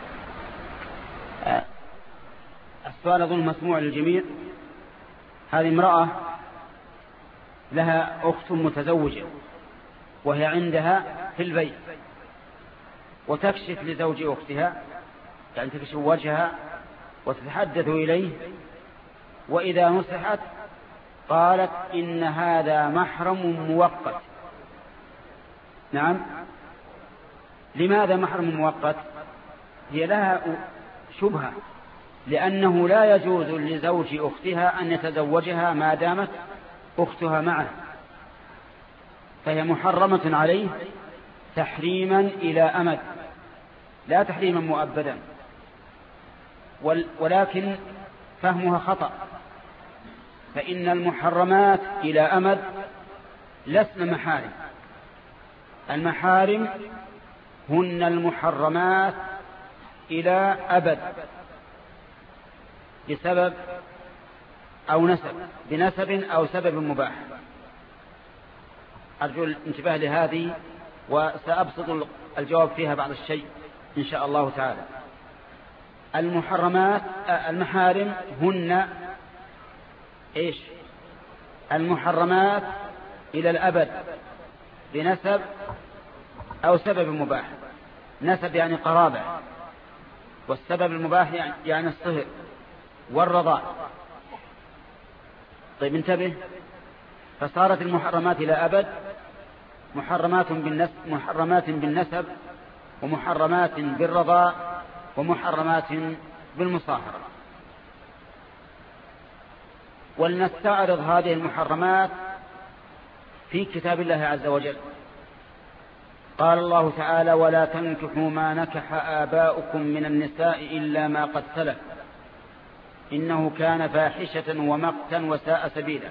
السؤال أظن مسموع للجميع. هذه امرأة لها أخت متزوجة وهي عندها في البيت، وتكشف لزوج أختها، يعني تكشف وجهها وتتحدث إليه، وإذا نصحت قالت إن هذا محرم مؤقت. نعم. لماذا محرم مؤقت؟ هي لها شبهة، لأنه لا يجوز لزوج أختها أن يتزوجها ما دامت أختها معه، فهي محرمة عليه تحريما إلى أمد، لا تحريما مؤبدا. ولكن فهمها خطأ، فإن المحرمات إلى أمد لسن محارم. المحارم هن المحرمات إلى أبد بسبب أو نسب، بنسب أو سبب مباح. أرجو الانتباه لهذه، وسأبسط الجواب فيها بعض الشيء إن شاء الله تعالى. المحرمات المحارم هن إيش؟ المحرمات إلى الأبد بنسب أو سبب مباح. نسب يعني قرابة، والسبب المباح يعني الصهر والرضاع. طيب انتبه، فصارت المحرمات إلى أبد محرمات بالنسب, محرمات بالنسب ومحرمات بالرضاع ومحرمات بالمصاهرة. ولنستعرض هذه المحرمات في كتاب الله عز وجل. قال الله تعالى: ولا تنكحوا ما نكح آباؤكم من النساء إلا ما قد سلف إنه كان فاحشة ومقتا وساء سبيلا.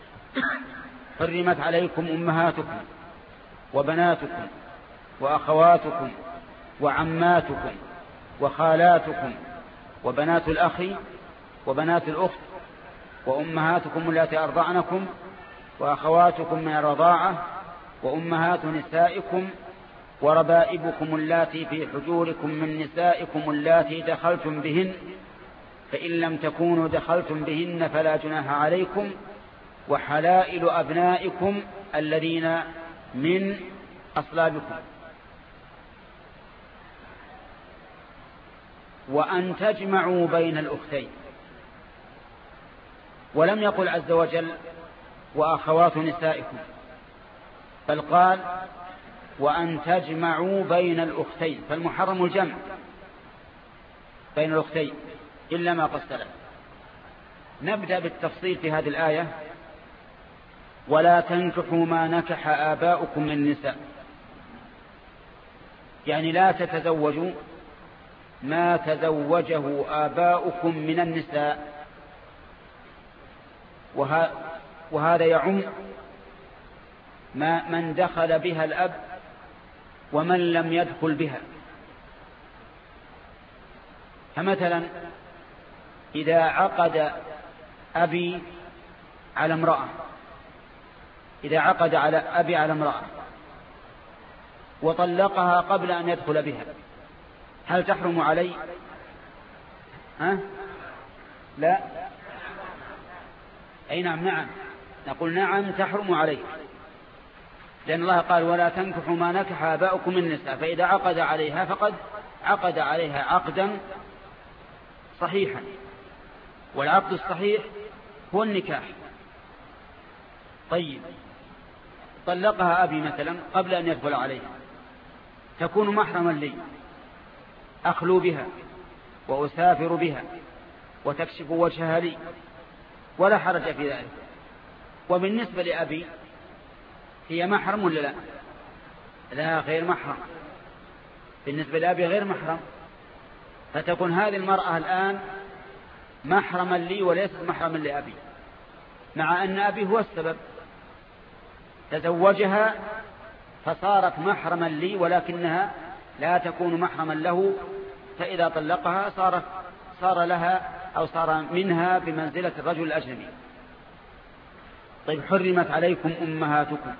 حرمت عليكم أمهاتكم وبناتكم وأخواتكم وعماتكم وخالاتكم وبنات الأخ وبنات الأخت وأمهاتكم التي أرضعنكم وأخواتكم من الرضاعة وأمهات نسائكم وربائبكم اللاتي في حجوركم من نسائكم اللاتي دخلتم بهن فإن لم تكونوا دخلتم بهن فلا جناح عليكم وحلائل أبنائكم الذين من أصلابكم وأن تجمعوا بين الأختين. ولم يقل عز وجل وأخوات نسائكم، بل قال وأن تجمعوا بين الأختين، فالمحرم الجمع بين الأختين إلا ما قد سلف. نبدأ بالتفصيل في هذه الآية. ولا تنكحوا ما نكح آباؤكم من النساء، يعني لا تتزوجوا ما تزوجه آباؤكم من النساء، وهذا يعم ما من دخل بها الأب ومن لم يدخل بها. فمثلا إذا عقد أبي على امرأة إذا عقد على أبي على امرأة وطلقها قبل أن يدخل بها، هل تحرم علي؟ ها؟ لا. أي نعم نعم نقول نعم تحرم عليه، لأن الله قال ولا تنكحوا ما نكح آباؤكم من النساء، فإذا عقد عليها فقد عقد عليها عقدا صحيحا والعقد الصحيح هو النكاح. طيب طلقها أبي مثلا قبل أن يدخل عليها، تكون محرما لي، أخلو بها وأسافر بها وتكشف وجهها لي ولا حرج في ذلك. وبالنسبة لأبي هي محرم ولا لا؟ لا، غير محرم. بالنسبة لأبي غير محرم، فتكون هذه المرأة الآن محرما لي وليست محرما لأبي، مع أن أبي هو السبب، تزوجها فصارت محرما لي ولكنها لا تكون محرما له، فإذا طلقها صارت صار لها أو صار منها بمنزلة الرجل الأجنبي. طيب حرمت عليكم أمهاتكم،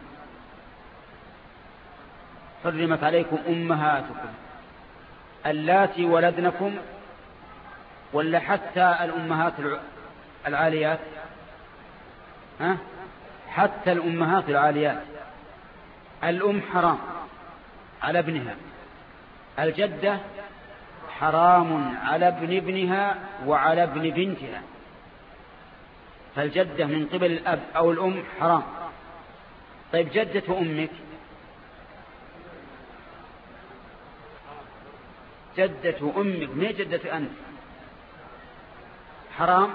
حرمت عليكم أمهاتكم اللاتي ولدنكم، ولا حتى الأمهات العاليات؟ ها؟ حتى الأمهات العاليات. الأم حرام على ابنها، الجدة حرام على ابن ابنها وعلى ابن بنتها، فالجدة من قبل الأب أو الأم حرام. طيب جدة أمك، جدة أمك ما جدة أنت، حرام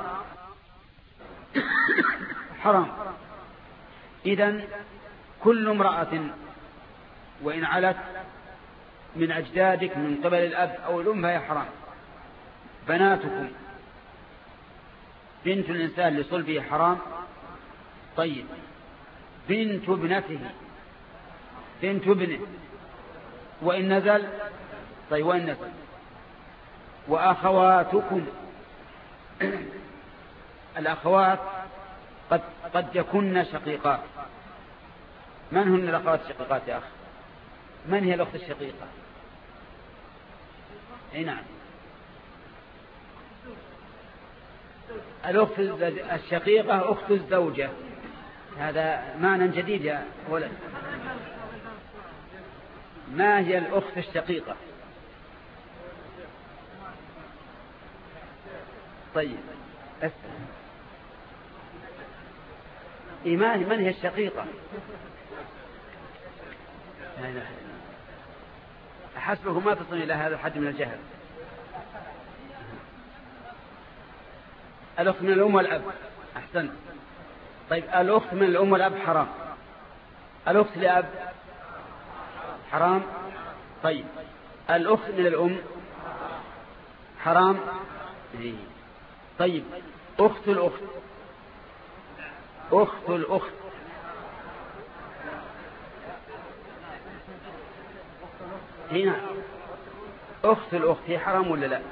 حرام. إذن كل امرأة وإن علت من أجدادك من قبل الأب أو الأم فهي حرام. بناتكم، بنت الإنسان لصلبه حرام. طيب بنت ابنته، بنت ابنه وإن نزل، طيب وإن نزل. وأخواتكم، الأخوات قد, قد يكون شقيقات. من هن الأخوات الشقيقات يا أخ؟ من هي الأخت الشقيقة؟ اي نعم، الأخت الشقيقة أخت الزوجة. هذا معنى جديد يا ولد. ما هي الأخت الشقيقة؟ طيب أسأل إيمان، من هي الشقيقة؟ لا إله إلا الله. حسبه ما تصل إلى هذا الحد من الجهل. الأخت من الأم والأب، أحسن. طيب الأخت من الأم والأب حرام، الأخت لأب حرام. طيب الأخت من الأم حرام. طيب أخت الأخت، أخت الأخت هنا، أخت الأخت هي حرام ولا لا؟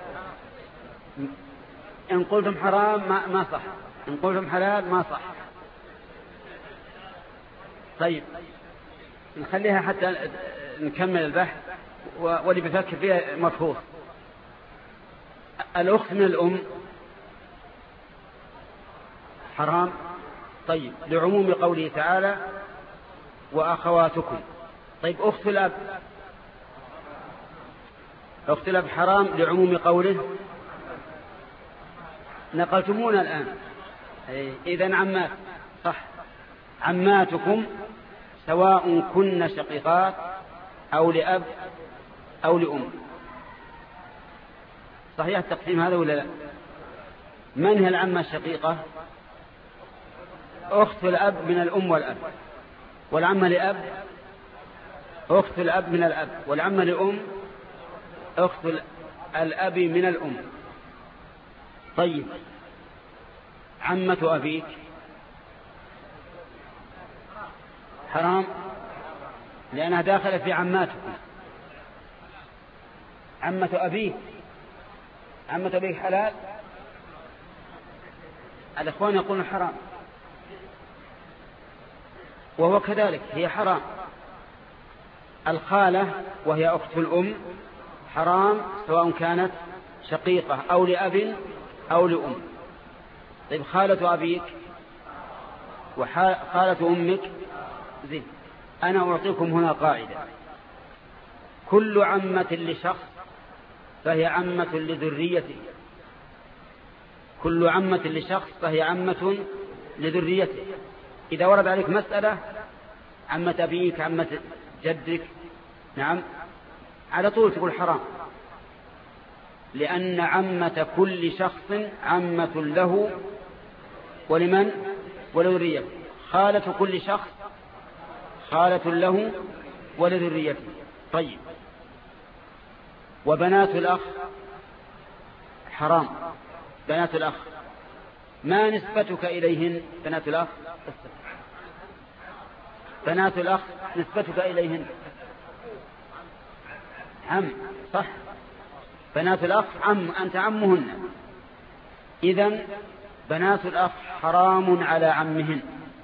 إن قلتم حرام ما, ما صح، إن قلتم حلال ما صح. طيب نخليها حتى نكمل البحث، واللي بفكر فيها مفهوم. الأخت من الأم حرام. طيب لعموم قوله تعالى وأخواتكم. طيب أخت الأب، أخت الأب حرام لعموم قوله. نقلتمونا الآن. إذن عمات، صح، عماتكم سواء كن شقيقات أو لأب أو لأم. صحيح التقسيم هذا ولا لا؟ من هي العمة الشقيقة؟ أخت الأب من الأم والأب، والعمة لأب أخت الأب من الأب، والعمة لأم أخت الأب من الأم. طيب عمة أبيك حرام لأنها داخلة في عماتكم. عمة أبيك، عمة أبيك حلال؟ الأخوان يقولون حرام، وهو كذلك هي حرام. الخالة وهي أخت الأم حرام سواء كانت شقيقة أو لأب أو لأم. طيب خالة أبيك وخالة أمك زين. أنا أعطيكم هنا قاعدة: كل عمة لشخص فهي عمة لذريته، كل عمة لشخص فهي عمة لذريته. إذا ورد عليك مسألة عمة أبيك عمة جدك، نعم، على طول تقول حرام، لأن عمة كل شخص عمة له ولمن ولذريته. خالة كل شخص خالة له ولذريته. طيب، وبنات الأخ حرام. بنات الأخ ما نسبتك إليهن؟ بنات الأخ بنات الأخ نسبتك إليهن عم، صح؟ بنات الأخ عم، أنت عمهن. إذن بنات الأخ حرام على عمهن.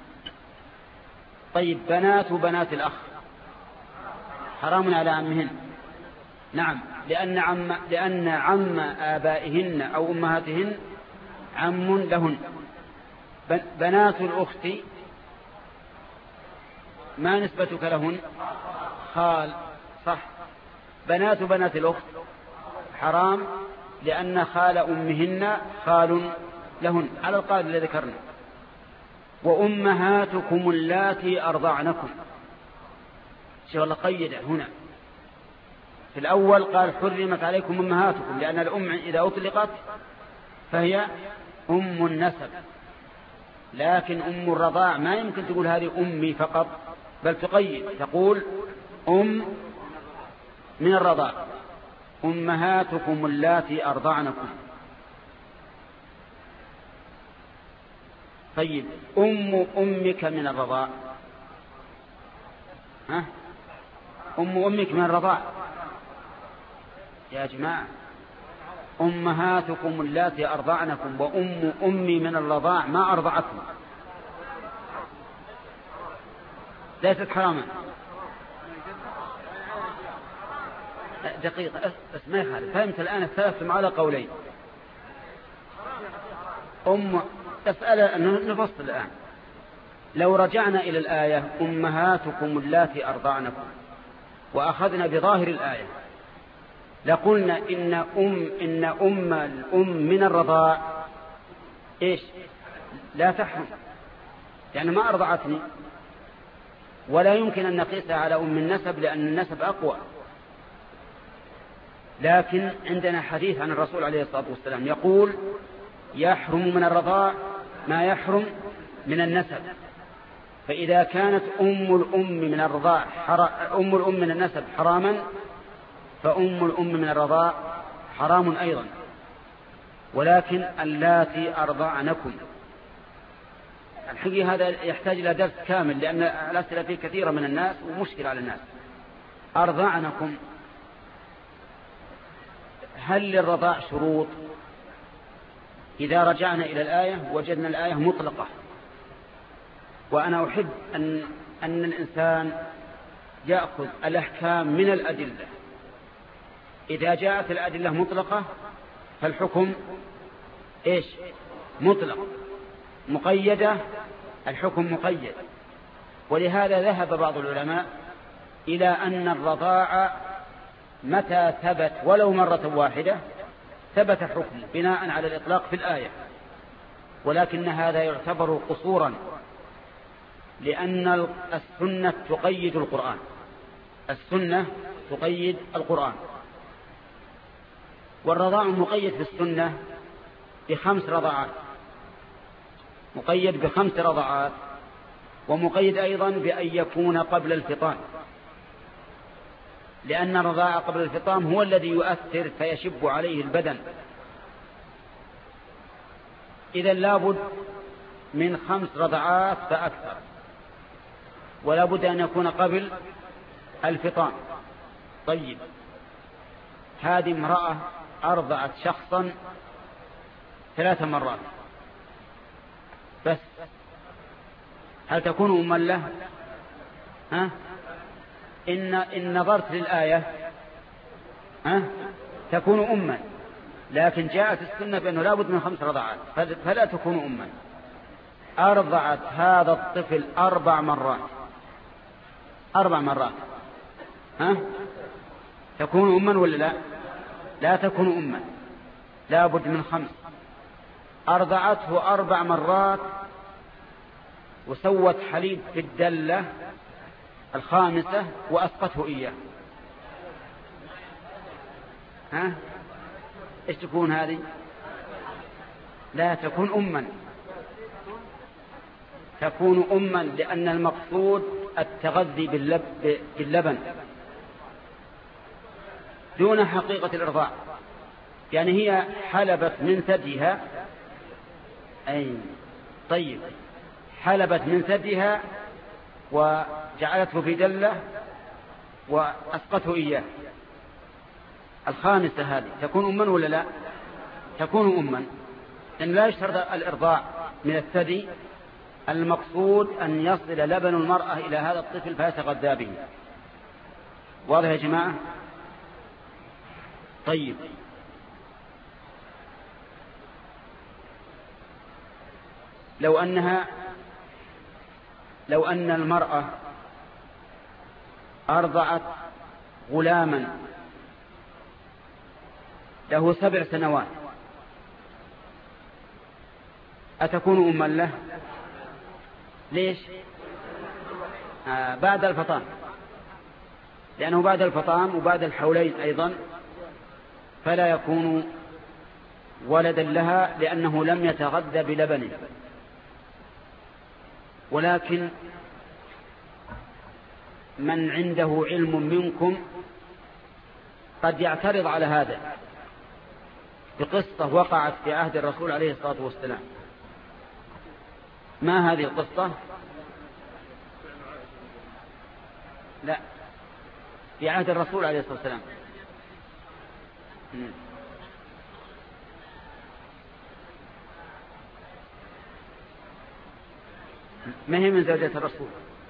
طيب، بنات بنات الأخ حرام على عمهن. نعم، لأن عم لأن عم آبائهن أو أمهاتهن عم لهن. بنات الأخت ما نسبتك لهن؟ خال، صح؟ بنات بنات الأخت حرام، لأن خال أمهن خال لهن على القاعدة الذي ذكرنا. وأمهاتكم اللاتي أرضعنكم. شو الله قيد هنا؟ في الأول قال حرمت عليكم أمهاتكم، لأن الأم إذا أطلقت فهي أم النسب، لكن أم الرضاع ما يمكن تقول هذه أمي فقط، بل تقيد تقول أم من الرضاع. أمهاتكم اللاتي أرضعنكم. طيب، أم أمك من الرضاع، ها؟ أم أمك من الرضاع يا جماعة. أمهاتكم اللاتي أرضعنكم وأم أمي من الرضاع ما أرضعتكم، ليست حراما. دقيقة بس ما يخالف، فهمت الآن الثلاث على قولين. أم تسأل نفصل الآن. لو رجعنا إلى الآية أمهاتكم اللاتي أرضعنكم وأخذنا بظاهر الآية لقلنا إن أم إن أم الأم من الرضاع إيش لا تحرم، يعني ما أرضعتني، ولا يمكن أن نقيسها على أم النسب لأن النسب أقوى. لكن عندنا حديث عن الرسول عليه الصلاة والسلام يقول يحرم من الرضاع ما يحرم من النسب. فإذا كانت أم الأم من الرضاع أم الأم من النسب حراما، فأم الأم من الرضاع حرام أيضا. ولكن اللاتي أرضعنكم، الحقيقة هذا يحتاج إلى درس كامل، لأن الأسئلة فيه كثيرة من الناس ومشكلة على الناس. أرضعنكم، هل للرضاع شروط؟ إذا رجعنا إلى الآية وجدنا الآية مطلقة، وأنا أحب أن, أن الإنسان يأخذ الأحكام من الأدلة. إذا جاءت الأدلة مطلقة فالحكم إيش؟ مطلق. مقيدة الحكم مقيد. ولهذا ذهب بعض العلماء إلى أن الرضاعة متى ثبت ولو مرة واحدة ثبت حكم بناء على الإطلاق في الآية، ولكن هذا يعتبر قصورا، لأن السنة تقيد القرآن. السنة تقيد القرآن، والرضاع مقيد في السنة بخمس رضاعات، مقيد بخمس رضاعات، ومقيد أيضا بأن يكون قبل الفطام، لأن الرضاع قبل الفطام هو الذي يؤثر فيشب عليه البدن. إذا لابد من خمس رضعات فأكثر، ولا بد أن يكون قبل الفطام. طيب، هذه امرأة أرضعت شخصا ثلاث مرات بس، هل تكون أما له؟ ها؟ إن, إن نظرت للآية ها؟ تكون أما، لكن جاءت السنة بأنه لا بد من خمس رضعات فلا تكون أما. أرضعت هذا الطفل أربع مرات أربع مرات ها؟ تكون أما ولا لا؟ لا تكون أما، لا بد من خمس. أرضعته أربع مرات وسوت حليب في الدلة الخامسة وأسقته إياه، ها إيش تكون هذه؟ لا تكون أما، تكون أما لأن المقصود التغذي باللبن دون حقيقة الإرضاع. يعني هي حلبت من ثديها، أي طيب حلبت من ثديها وجعلته في دلة وأسقته إياه. الخامسة هذه تكون أما ولا لا؟ تكون أما، لأن لا يشترط الإرضاع من الثدي، المقصود أن يصل لبن المرأة إلى هذا الطفل فيتغذى به. واضح يا جماعة؟ طيب لو أنها لو أن المرأة أرضعت غلاما له سبع سنوات أتكون أما له؟ ليش؟ آه بعد الفطام، لأنه بعد الفطام وبعد الحولين أيضا فلا يكون ولدا لها لأنه لم يتغذى بلبنه. ولكن من عنده علم منكم قد يعترض على هذا بقصة وقعت في عهد الرسول عليه الصلاة والسلام. ما هذه القصة؟ لا، في عهد الرسول عليه الصلاة والسلام. ما هي من زوجة الرسول؟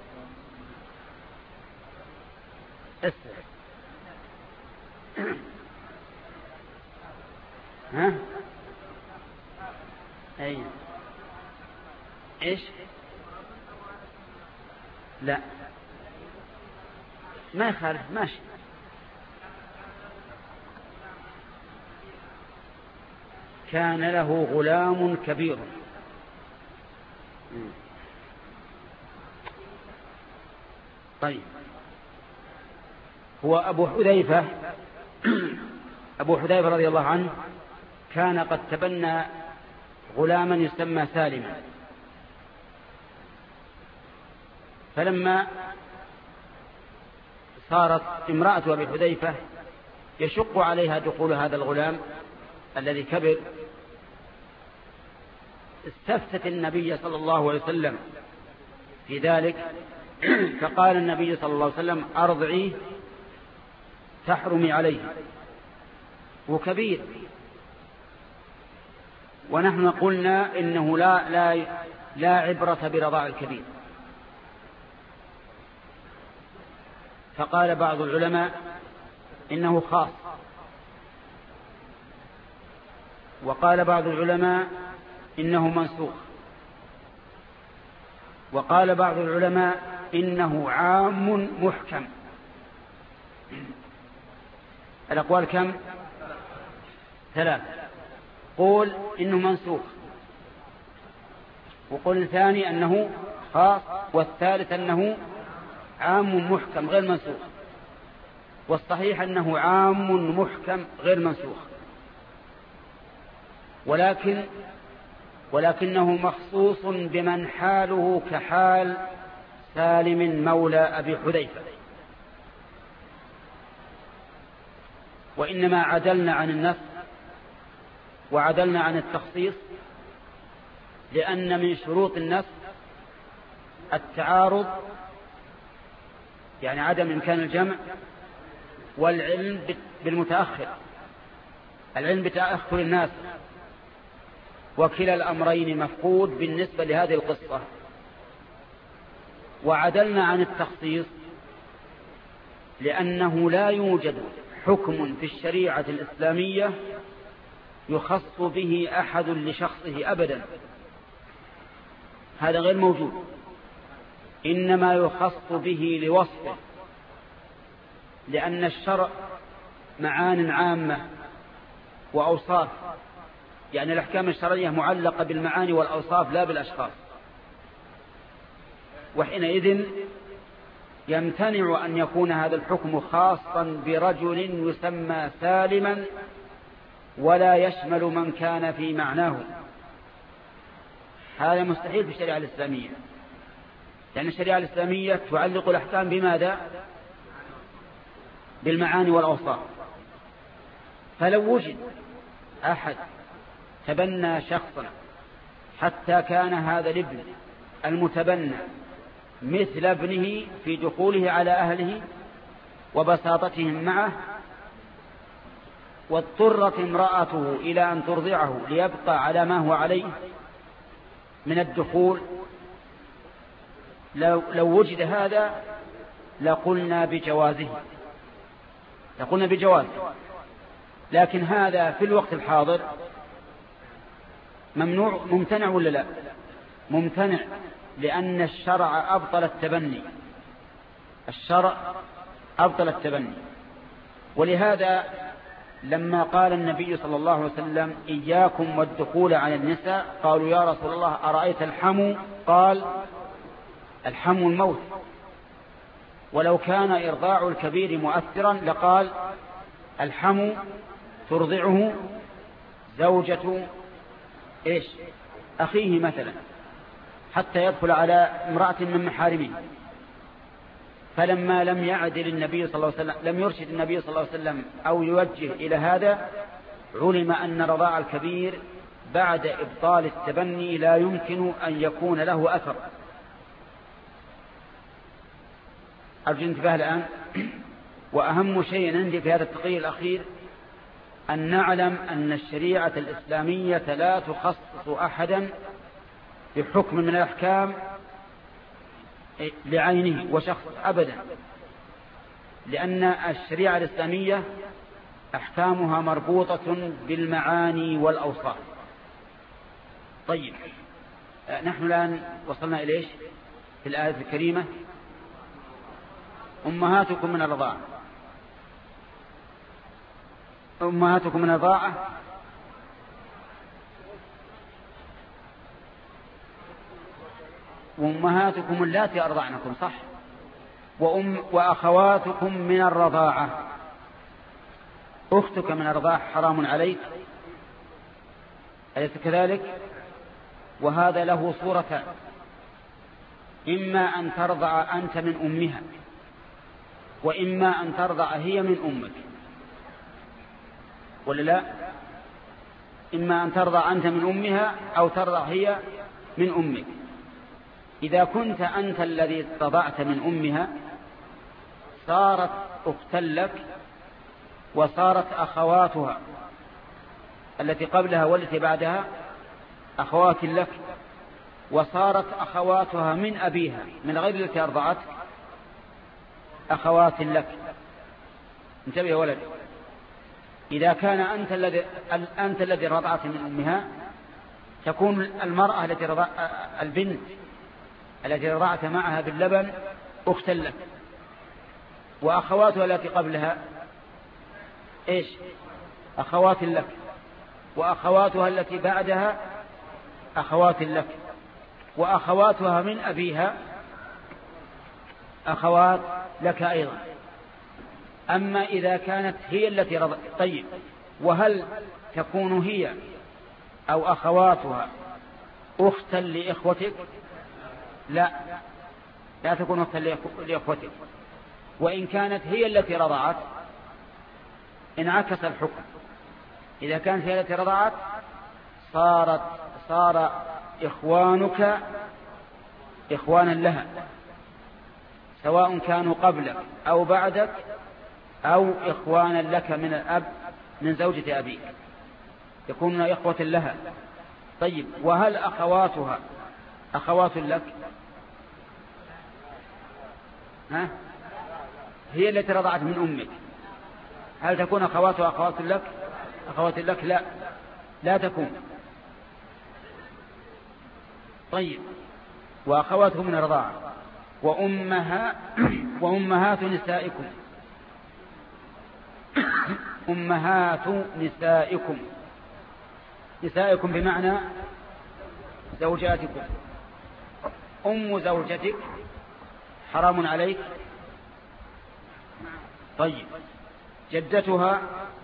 اسر ها أي إيش؟ لا ما يخالف، ماشي. كان له غلام كبير. طيب هو أبو حذيفة أبو حذيفة رضي الله عنه كان قد تبنى غلاما يسمى سالما، فلما صارت امرأة أبي حذيفة يشق عليها دخول هذا الغلام الذي كبر، استفتت النبي صلى الله عليه وسلم في ذلك، فقال النبي صلى الله عليه وسلم أرضعيه تحرمي عليه وكبير. ونحن قلنا إنه لا, لا, لا عبرة برضاع الكبير. فقال بعض العلماء إنه خاص، وقال بعض العلماء إنه منسوخ، وقال بعض العلماء إنه عام محكم. الأقوال كم؟ ثلاث. قول إنه منسوخ، وقول الثاني أنه خاص، والثالث أنه عام محكم غير منسوخ، والصحيح أنه عام محكم غير منسوخ، ولكن ولكنه مخصوص بمن حاله كحال سالم مولى أبي حذيفة. وإنما عدلنا عن النص وعدلنا عن التخصيص لأن من شروط النص التعارض، يعني عدم إمكان الجمع، والعلم بالمتأخر، العلم بتأخر الناس، وكلا الأمرين مفقود بالنسبة لهذه القصة. وعدلنا عن التخصيص لأنه لا يوجد حكم في الشريعة الإسلامية يخص به أحد لشخصه أبدا، هذا غير موجود، إنما يخص به لوصفه، لأن الشرع معان عامة وأوصاف يعني الأحكام الشرعية معلقة بالمعاني والأوصاف لا بالأشخاص. وحينئذ يمتنع أن يكون هذا الحكم خاصا برجل يسمى سالما ولا يشمل من كان في معناه. هذا مستحيل في الشريعة الإسلامية، لأن الشريعة الإسلامية تعلق الأحكام بماذا؟ بالمعاني والأوصاف. فلو وجد أحد تبنى شخصا حتى كان هذا الابن المتبنى مثل ابنه في دخوله على أهله وبساطتهم معه، واضطرت امرأته إلى أن ترضعه ليبقى على ما هو عليه من الدخول، لو, لو وجد هذا لقلنا بجوازه لقلنا بجوازه لكن هذا في الوقت الحاضر ممنوع، ممتنع ولا لا؟ ممتنع، لأن الشرع أبطل التبني الشرع أبطل التبني. ولهذا لما قال النبي صلى الله عليه وسلم إياكم والدخول على النساء قالوا يا رسول الله أرأيت الحمو؟ قال الحمو الموت. ولو كان إرضاع الكبير مؤثرا لقال الحمو ترضعه زوجة إيش أخيه مثلا حتى يدخل على امرأة من محارمه. فلما لم يعدل النبي صلى الله عليه وسلم، لم يرشد النبي صلى الله عليه وسلم أو يوجه إلى هذا، علم أن رضاع الكبير بعد إبطال التبني لا يمكن أن يكون له أثر. أرجو انتباه الآن. وأهم شيء عندي في هذا التقرير الأخير أن نعلم أن الشريعة الإسلامية لا تخصص أحدا بحكم من الأحكام لعينه وشخص أبدا، لأن الشريعة الإسلامية أحكامها مربوطة بالمعاني والأوصاف. طيب، نحن الآن وصلنا إليش في الآية الكريمة؟ أمهاتكم من الرضاعة أمهاتكم من الرضاعة وأمهاتكم اللاتي أرضعنكم، صح؟ وأم وأخواتكم من الرضاعة. أختك من الرضاعة حرام عليك، أليس كذلك؟ وهذا له صورتان: إما أن ترضع أنت من أمها، وإما أن ترضع هي من أمك، ولا لا؟ إما أن ترضع أنت من أمها أو ترضع هي من أمك. إذا كنت أنت الذي رضعت من أمها صارت أختا لك، وصارت أخواتها التي قبلها والتي بعدها أخوات لك، وصارت أخواتها من أبيها من غير التي أرضعتك أخوات لك. انتبه يا ولد، إذا كان أنت الذي أنت الذي رضعت من أمها تكون المرأة التي رضع البنت التي رضعت معها باللبن أختا لك، وأخواتها التي قبلها إيش؟ أخوات لك، وأخواتها التي بعدها أخوات لك، وأخواتها من أبيها أخوات لك أيضا. أما إذا كانت هي التي رضعت، طيب، وهل تكون هي أو أخواتها أختا لإخوتك؟ لا، لا تكون أختا لإخوتك. وإن كانت هي التي رضعت انعكس الحكم. إذا كانت هي التي رضعت صارت صار إخوانك إخوانا لها، سواء كانوا قبلك أو بعدك، أو إخوانا لك من الأب من زوجة أبيك، يكونون إخوة لها. طيب، وهل أخواتها أخوات لك؟ ها؟ هي التي رضعت من أمك، هل تكون أخواتها أخوات لك؟ أخوات لك لا، لا تكون. طيب، وأخواتكم من الرضاعة وأمها وأمهات نسائكم أمهات نسائكم نسائكم بمعنى زوجاتكم. أم زوجتك حرام عليك. طيب جدتها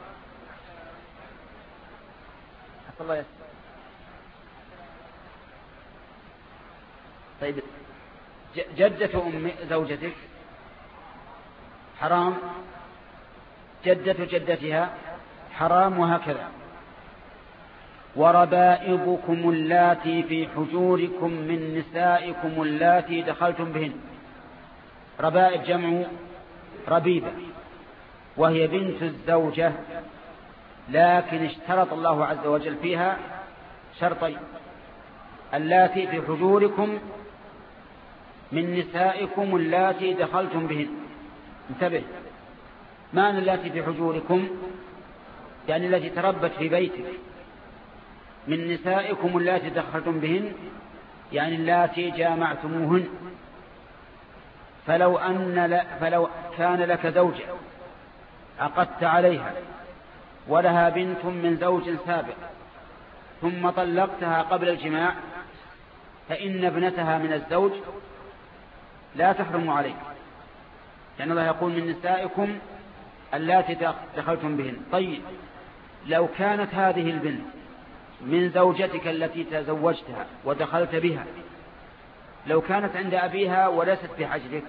الله يسر. طيب جدة أم زوجتك حرام، جدة جدتها حرام، وهكذا. وربائبكم اللاتي في حجوركم من نسائكم اللاتي دخلتم بهن. ربائب جمع ربيبة، وهي بنت الزوجة، لكن اشترط الله عز وجل فيها شرطين: اللاتي في حجوركم من نسائكم اللاتي دخلتم بهن. انتبه، معنى اللاتي في حجوركم يعني التي تربت في بيتك. من نسائكم اللاتي دخلتم بهن يعني اللاتي جامعتموهن. فلو, أن فلو كان لك زوجة عقدت عليها ولها بنت من زوج سابق ثم طلقتها قبل الجماع، فإن ابنتها من الزوج لا تحرم عليك، لأن الله يقول من نسائكم اللاتي دخلتم بهن. طيب لو كانت هذه البنت من زوجتك التي تزوجتها ودخلت بها، لو كانت عند أبيها وليست في حجرك،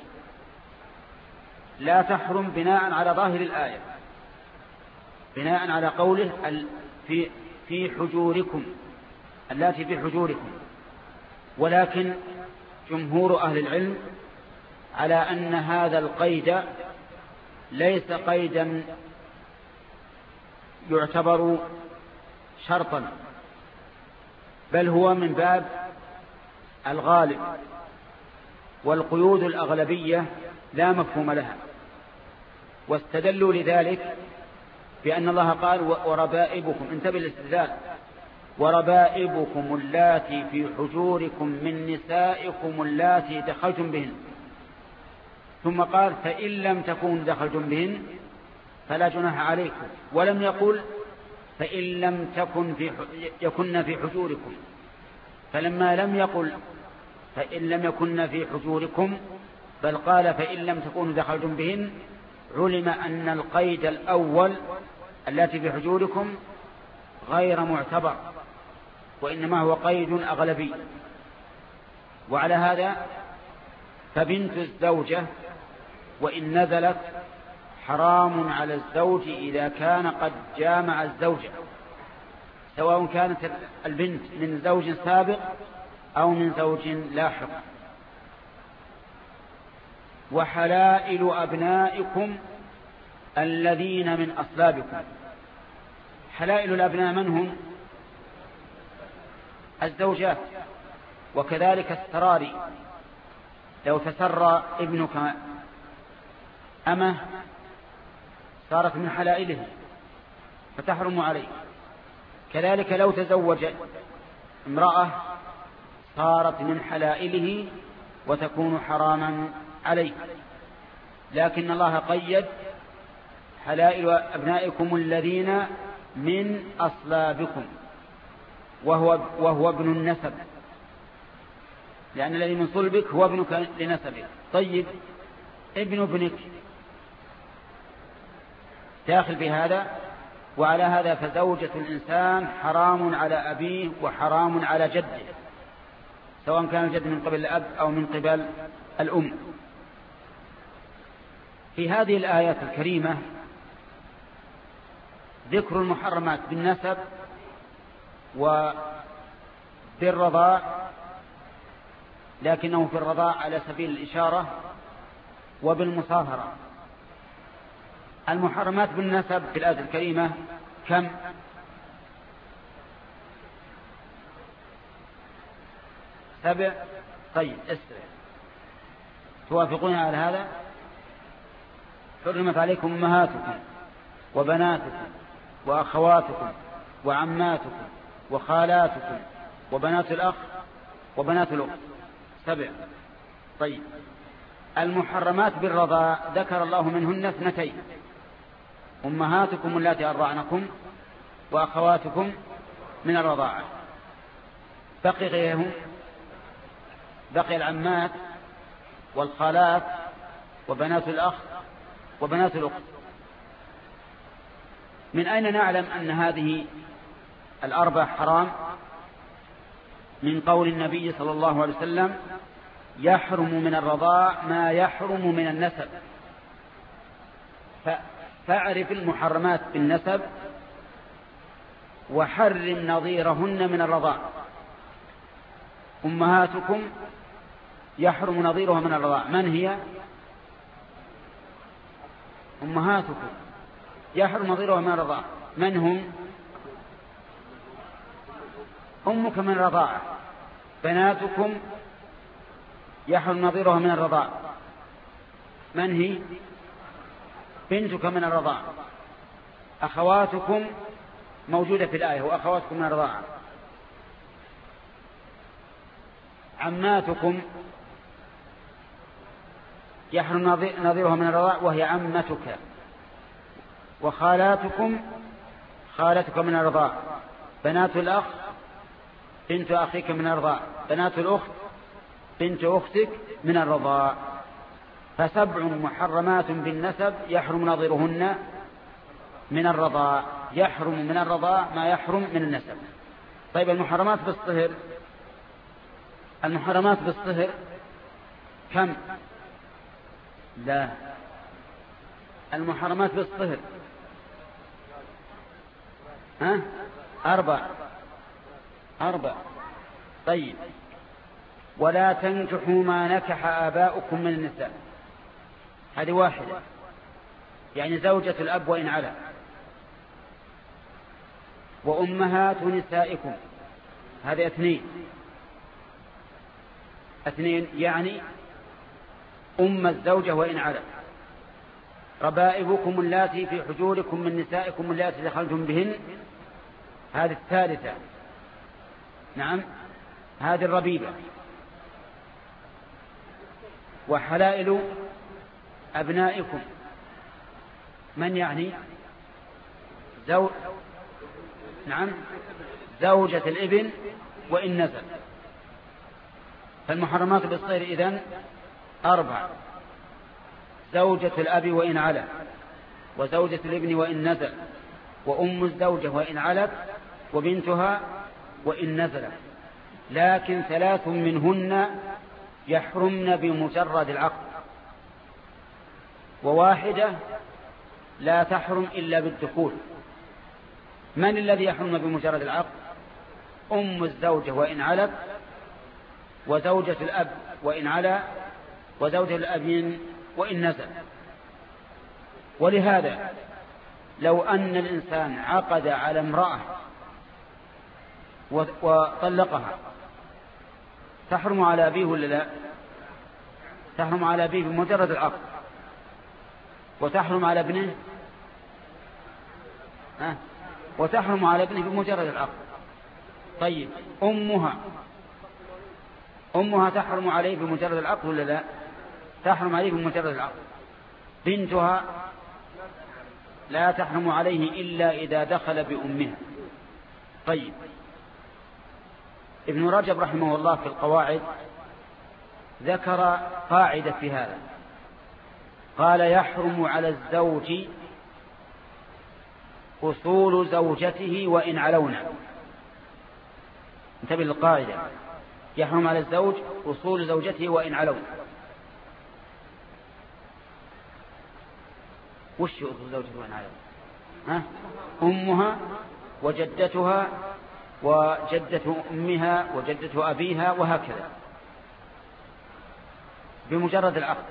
لا تحرم بناء على ظاهر الآية، بناء على قوله في في حجوركم اللاتي في حجوركم. ولكن جمهور أهل العلم على أن هذا القيد ليس قيدا يعتبر شرطا، بل هو من باب الغالب، والقيود الأغلبية لا مفهوم لها. واستدلوا لذلك بأن الله قال وربائبكم، انتبه الاستدلال، وربائبكم اللاتي في حجوركم من نسائكم اللاتي دخلتم بهن، ثم قال فإن لم تكونوا دخلتم بهن فلا جناح عليكم، ولم يقل فإن لم تكن في يكن في حجوركم. فلما لم يقل فإن لم يكن في حجوركم بل قال فإن لم تكونوا دخلتم بهن، علم أن القيد الأول التي في حجوركم غير معتبر، وإنما هو قيد أغلبي. وعلى هذا فبنت الزوجة وإن نزلت حرام على الزوج إذا كان قد جامع الزوجة، سواء كانت البنت من زوج سابق أو من زوج لاحق. وحلائل أبنائكم الذين من أصلابكم. حلائل الأبناء من هم؟ الزوجات، وكذلك السراري. لو تسرى ابنك أمه صارت من حلائله فتحرم عليه. كذلك لو تزوج امرأة صارت من حلائله وتكون حراما عليه. لكن الله قيد حلائل أبنائكم الذين من أصلابكم، وهو, وهو ابن النسب، لأن الذي من صلبك هو ابنك لنسبك. طيب ابن ابنك داخل بهذا. وعلى هذا فزوجة الإنسان حرام على أبيه وحرام على جده، سواء كان الجد من قبل الأب أو من قبل الأم. في هذه الآيات الكريمة ذكر المحرمات بالنسب وبالرضاع، لكنه في الرضاع على سبيل الإشارة، وبالمصاهرة. المحرمات بالنسب في الآية الكريمة كم؟ سبع. طيب اسرع، توافقون على هذا؟ حرمت عليكم أمهاتكم وبناتكم وأخواتكم وعماتكم وخالاتكم وبنات الأخ وبنات الأخت. سبع. طيب المحرمات بالرضاع ذكر الله منهن اثنتين: أمهاتكم اللاتي أرضعنكم وأخواتكم من الرضاعة. بقي غيرهم، بقي العمات والخالات وبنات الأخ وبنات الأخت. من أين نعلم أن هذه الأربع حرام؟ من قول النبي صلى الله عليه وسلم: يحرم من الرضاع ما يحرم من النسب. فاعرف المحرمات بالنسب وحرم نظيرهن من الرضاع. أمهاتكم يحرم نظيرها من الرضاع. من هي؟ أمهاتكم يحرم نظيرها من الرضاع. من هم؟ أمك من الرضاعة. بناتكم يحرم نظيرها من الرضاع. من هي؟ بنتك من الرضاعة. أخواتكم موجودة في الآية: وأخواتكم من الرضاعة. عماتكم يحرم نظيرها من الرضاع وهي عمتك. وخالاتكم خالتك من الرضاع. بنات الأخ بنت أخيك من الرضاع. بنات الأخت بنت أختك من الرضاع. فسبع محرمات بالنسب يحرم نظيرهن من الرضاع. يحرم من الرضاع ما يحرم من النسب. طيب المحرمات بالصهر، المحرمات بالصهر كم؟ لا، المحرمات بالصهر ها أربع أربع طيب. ولا تنكحوا ما نكح آباؤكم من النساء. هذه واحدة، يعني زوجة الأب وإن علا. وأمهات نسائكم، هذه اثنين اثنين يعني أم الزوجة وإن علا. ربائبكم اللاتي في حجوركم من نسائكم اللاتي دخلتم بهن، هذه الثالثة. نعم، هذه الربيبة. وحلائل أبنائكم، من يعني؟ زو... نعم زوجة الابن وإن نزل. فالمحرمات بالصهر إذن أربع: زوجة الأب وإن علا، وزوجة الابن وإن نزل، وأم الزوجة وإن علت، وبنتها وإن نزلت. لكن ثلاث منهن يحرمن بمجرد العقد، وواحدة لا تحرم إلا بالدخول. من الذي يحرم بمجرد العقد؟ أم الزوجة وإن علت، وزوجة الأب وإن علا، وزوجة الأبين وإن نزل. ولهذا لو أن الإنسان عقد على امرأة وطلقها، تحرم على أبيه ولا لا؟ تحرم على أبيه بمجرد العقد. وتحرم على ابنه ها؟ وتحرم على ابنه بمجرد العقد. طيب أمها أمها تحرم عليه بمجرد العقد ولا لا؟ تحرم عليه بمجرد العقد. بنتها لا تحرم عليه إلا إذا دخل بأمها. طيب ابن رجب رحمه الله في القواعد ذكر قاعدة في هذا، قال: يحرم على الزوج أصول زوجته وإن علونا. انتبه للقاعدة: يحرم على الزوج أصول زوجته وإن علونا. وش أصول زوجته وإن علونا؟ ها؟ أمها وجدتها وجدة أمها وجدة أبيها وهكذا بمجرد العقد.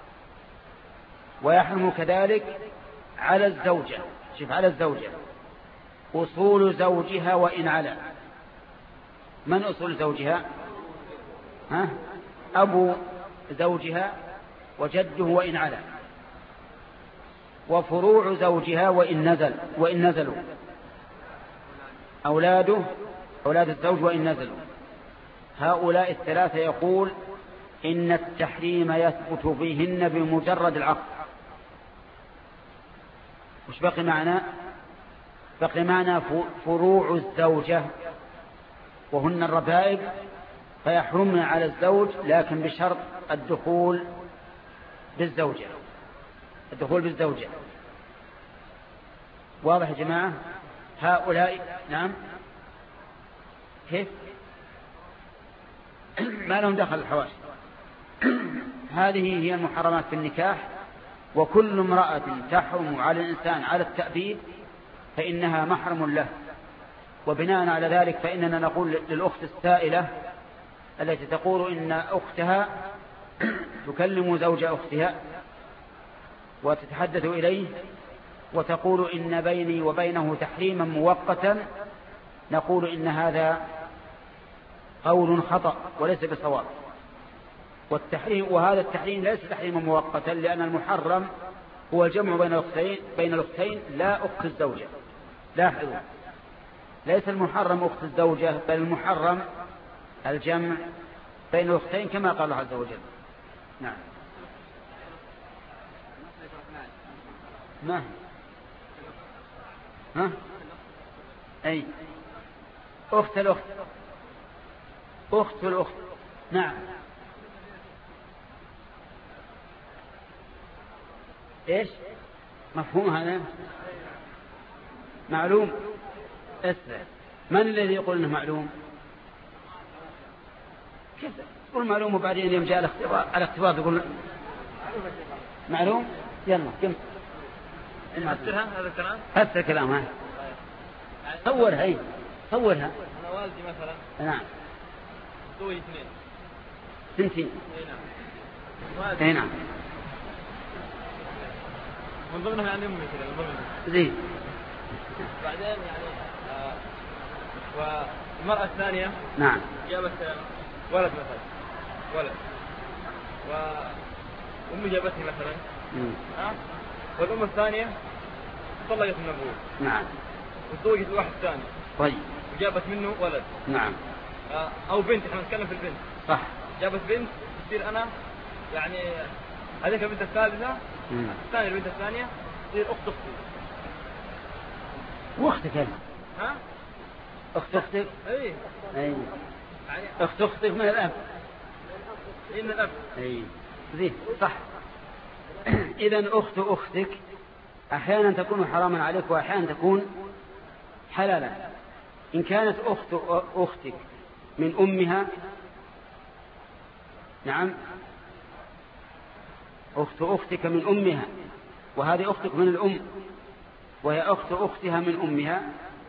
ويحرم كذلك على الزوجة، شوف، على الزوجة أصول زوجها وإن علا. من أصول زوجها؟ ها؟ أبو زوجها وجده وإن علا، وفروع زوجها وإن نزل وإن نزلوا، أولاده أولاد الزوج وإن نزلوا. هؤلاء الثلاثة يقول إن التحريم يثبت فيهن بمجرد العقد. وش بقي معنا؟ بقي معنا فروع الزوجة وهن الربائب، فيحرمن على الزوج لكن بشرط الدخول بالزوجة الدخول بالزوجة واضح يا جماعة؟ هؤلاء نعم كيف ما لهم دخل الحواشي. هذه هي المحرمات في النكاح، وكل امرأة تحرم على الإنسان على التأبيد فإنها محرم له. وبناء على ذلك فإننا نقول للأخت السائلة التي تقول إن أختها تكلم زوج أختها وتتحدث إليه وتقول إن بيني وبينه تحريما مؤقتا، نقول إن هذا قول خطأ وليس بصواب. والتحريم وهذا التحريم ليس تحريما مؤقتا، لأن المحرم هو الجمع بين الأختين بين الأختين لا أخت الزوجة. لاحظوا، ليس المحرم أخت الزوجة، بل المحرم الجمع بين الأختين كما قال الله عز وجل. نعم. ما ها أي أخت الأخت أخت الأخت. نعم. إيش مفهوم هذا؟ معلوم. اسمع، من الذي يقول إنه معلوم؟ كيف يقول معلوم وبعدين يوم جاء الاختبار الاختبار يقول معلوم؟ يلا كم هذا الكلام هذا الكلام ها صورها. اي صورها. انا والدي مثلا نعم توي اثنين سنتين. اي نعم. اي نعم. من ضمنهم يعني امي كذا من ضمنهم. زين. بعدين يعني آه والمرأة الثانية نعم جابت ولد مثلا ولد وأمي جابتني مثلا ها، والأم الثانية طلقت من أبوه. نعم. وتزوجت واحد ثاني. طيب. وجابت منه ولد. نعم. أو بنت، احنا نتكلم في البنت. صح. جابت بنت تصير أنا يعني هذيك البنت الثالثة الثانية البنت الثانية تصير أخت أختي. وأختك أنت؟ ها؟ أخت أختك؟ أي. أي. يعني أخت أختك من الأب. إيه من الأب. أي. زين صح. إذن أخت أختك أحيانا تكون حراما عليك وأحيانا تكون حلالا. إن كانت أخت أختك من أمها، نعم أخت أختك من أمها وهذه أختك من الأم وهي أخت أختها من أمها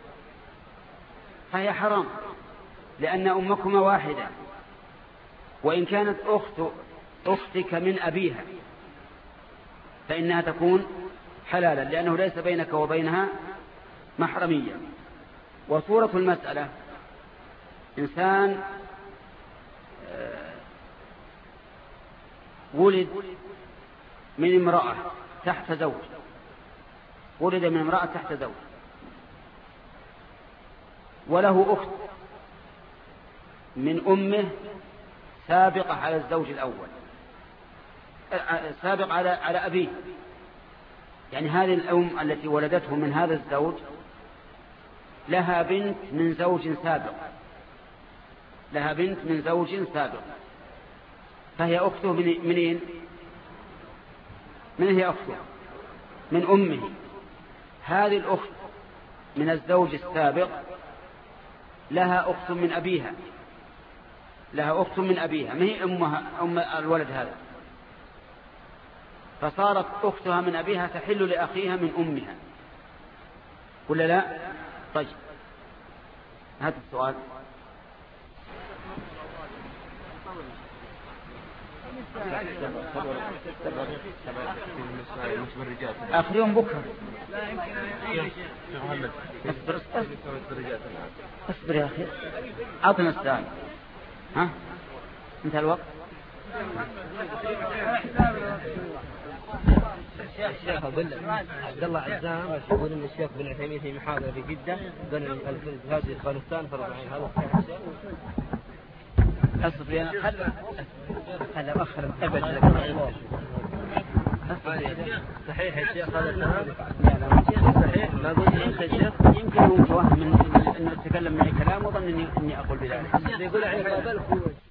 فهي حرام لأن أمكما واحدة. وإن كانت أخت أختك من أبيها فإنها تكون حلالا لأنه ليس بينك وبينها محرمية. وصورة المسألة إنسان ولد من امرأة تحت زوج ولد من امرأة تحت زوج وله أخت من أمه سابقة على الزوج الأول، سابق على على أبيه. يعني هذه الأم التي ولدته من هذا الزوج لها بنت من زوج سابق لها بنت من زوج سابق فهي أخته من منين؟ من هي أخته؟ من أمه. هذه الأخت من الزوج السابق لها أخت من أبيها لها أخت من أبيها ما هي أمها أم الولد هذا، فصارت أختها من أبيها تحل لأخيها من أمها ولا لا؟ طيب هذا السؤال. أخذهم بكرة. اصبر اصبر يا أخي أعطنا السؤال. ها انت الوقت. الشيخ عبد الله عزام يقول ان الشيخ بن عثيمين في محاضره في جده قال ان هذه افغانستان فرض عين. هذا اصبر يا خل خل اخر ابد لك صحيح يا شيخ هذا الكلام؟ لا لا صحيح ما قلت انت يا شيخ؟ يمكن هو متوهم من انه تكلم معي كلام وظن اني اني اقول بذلك. يقول عليه قابلك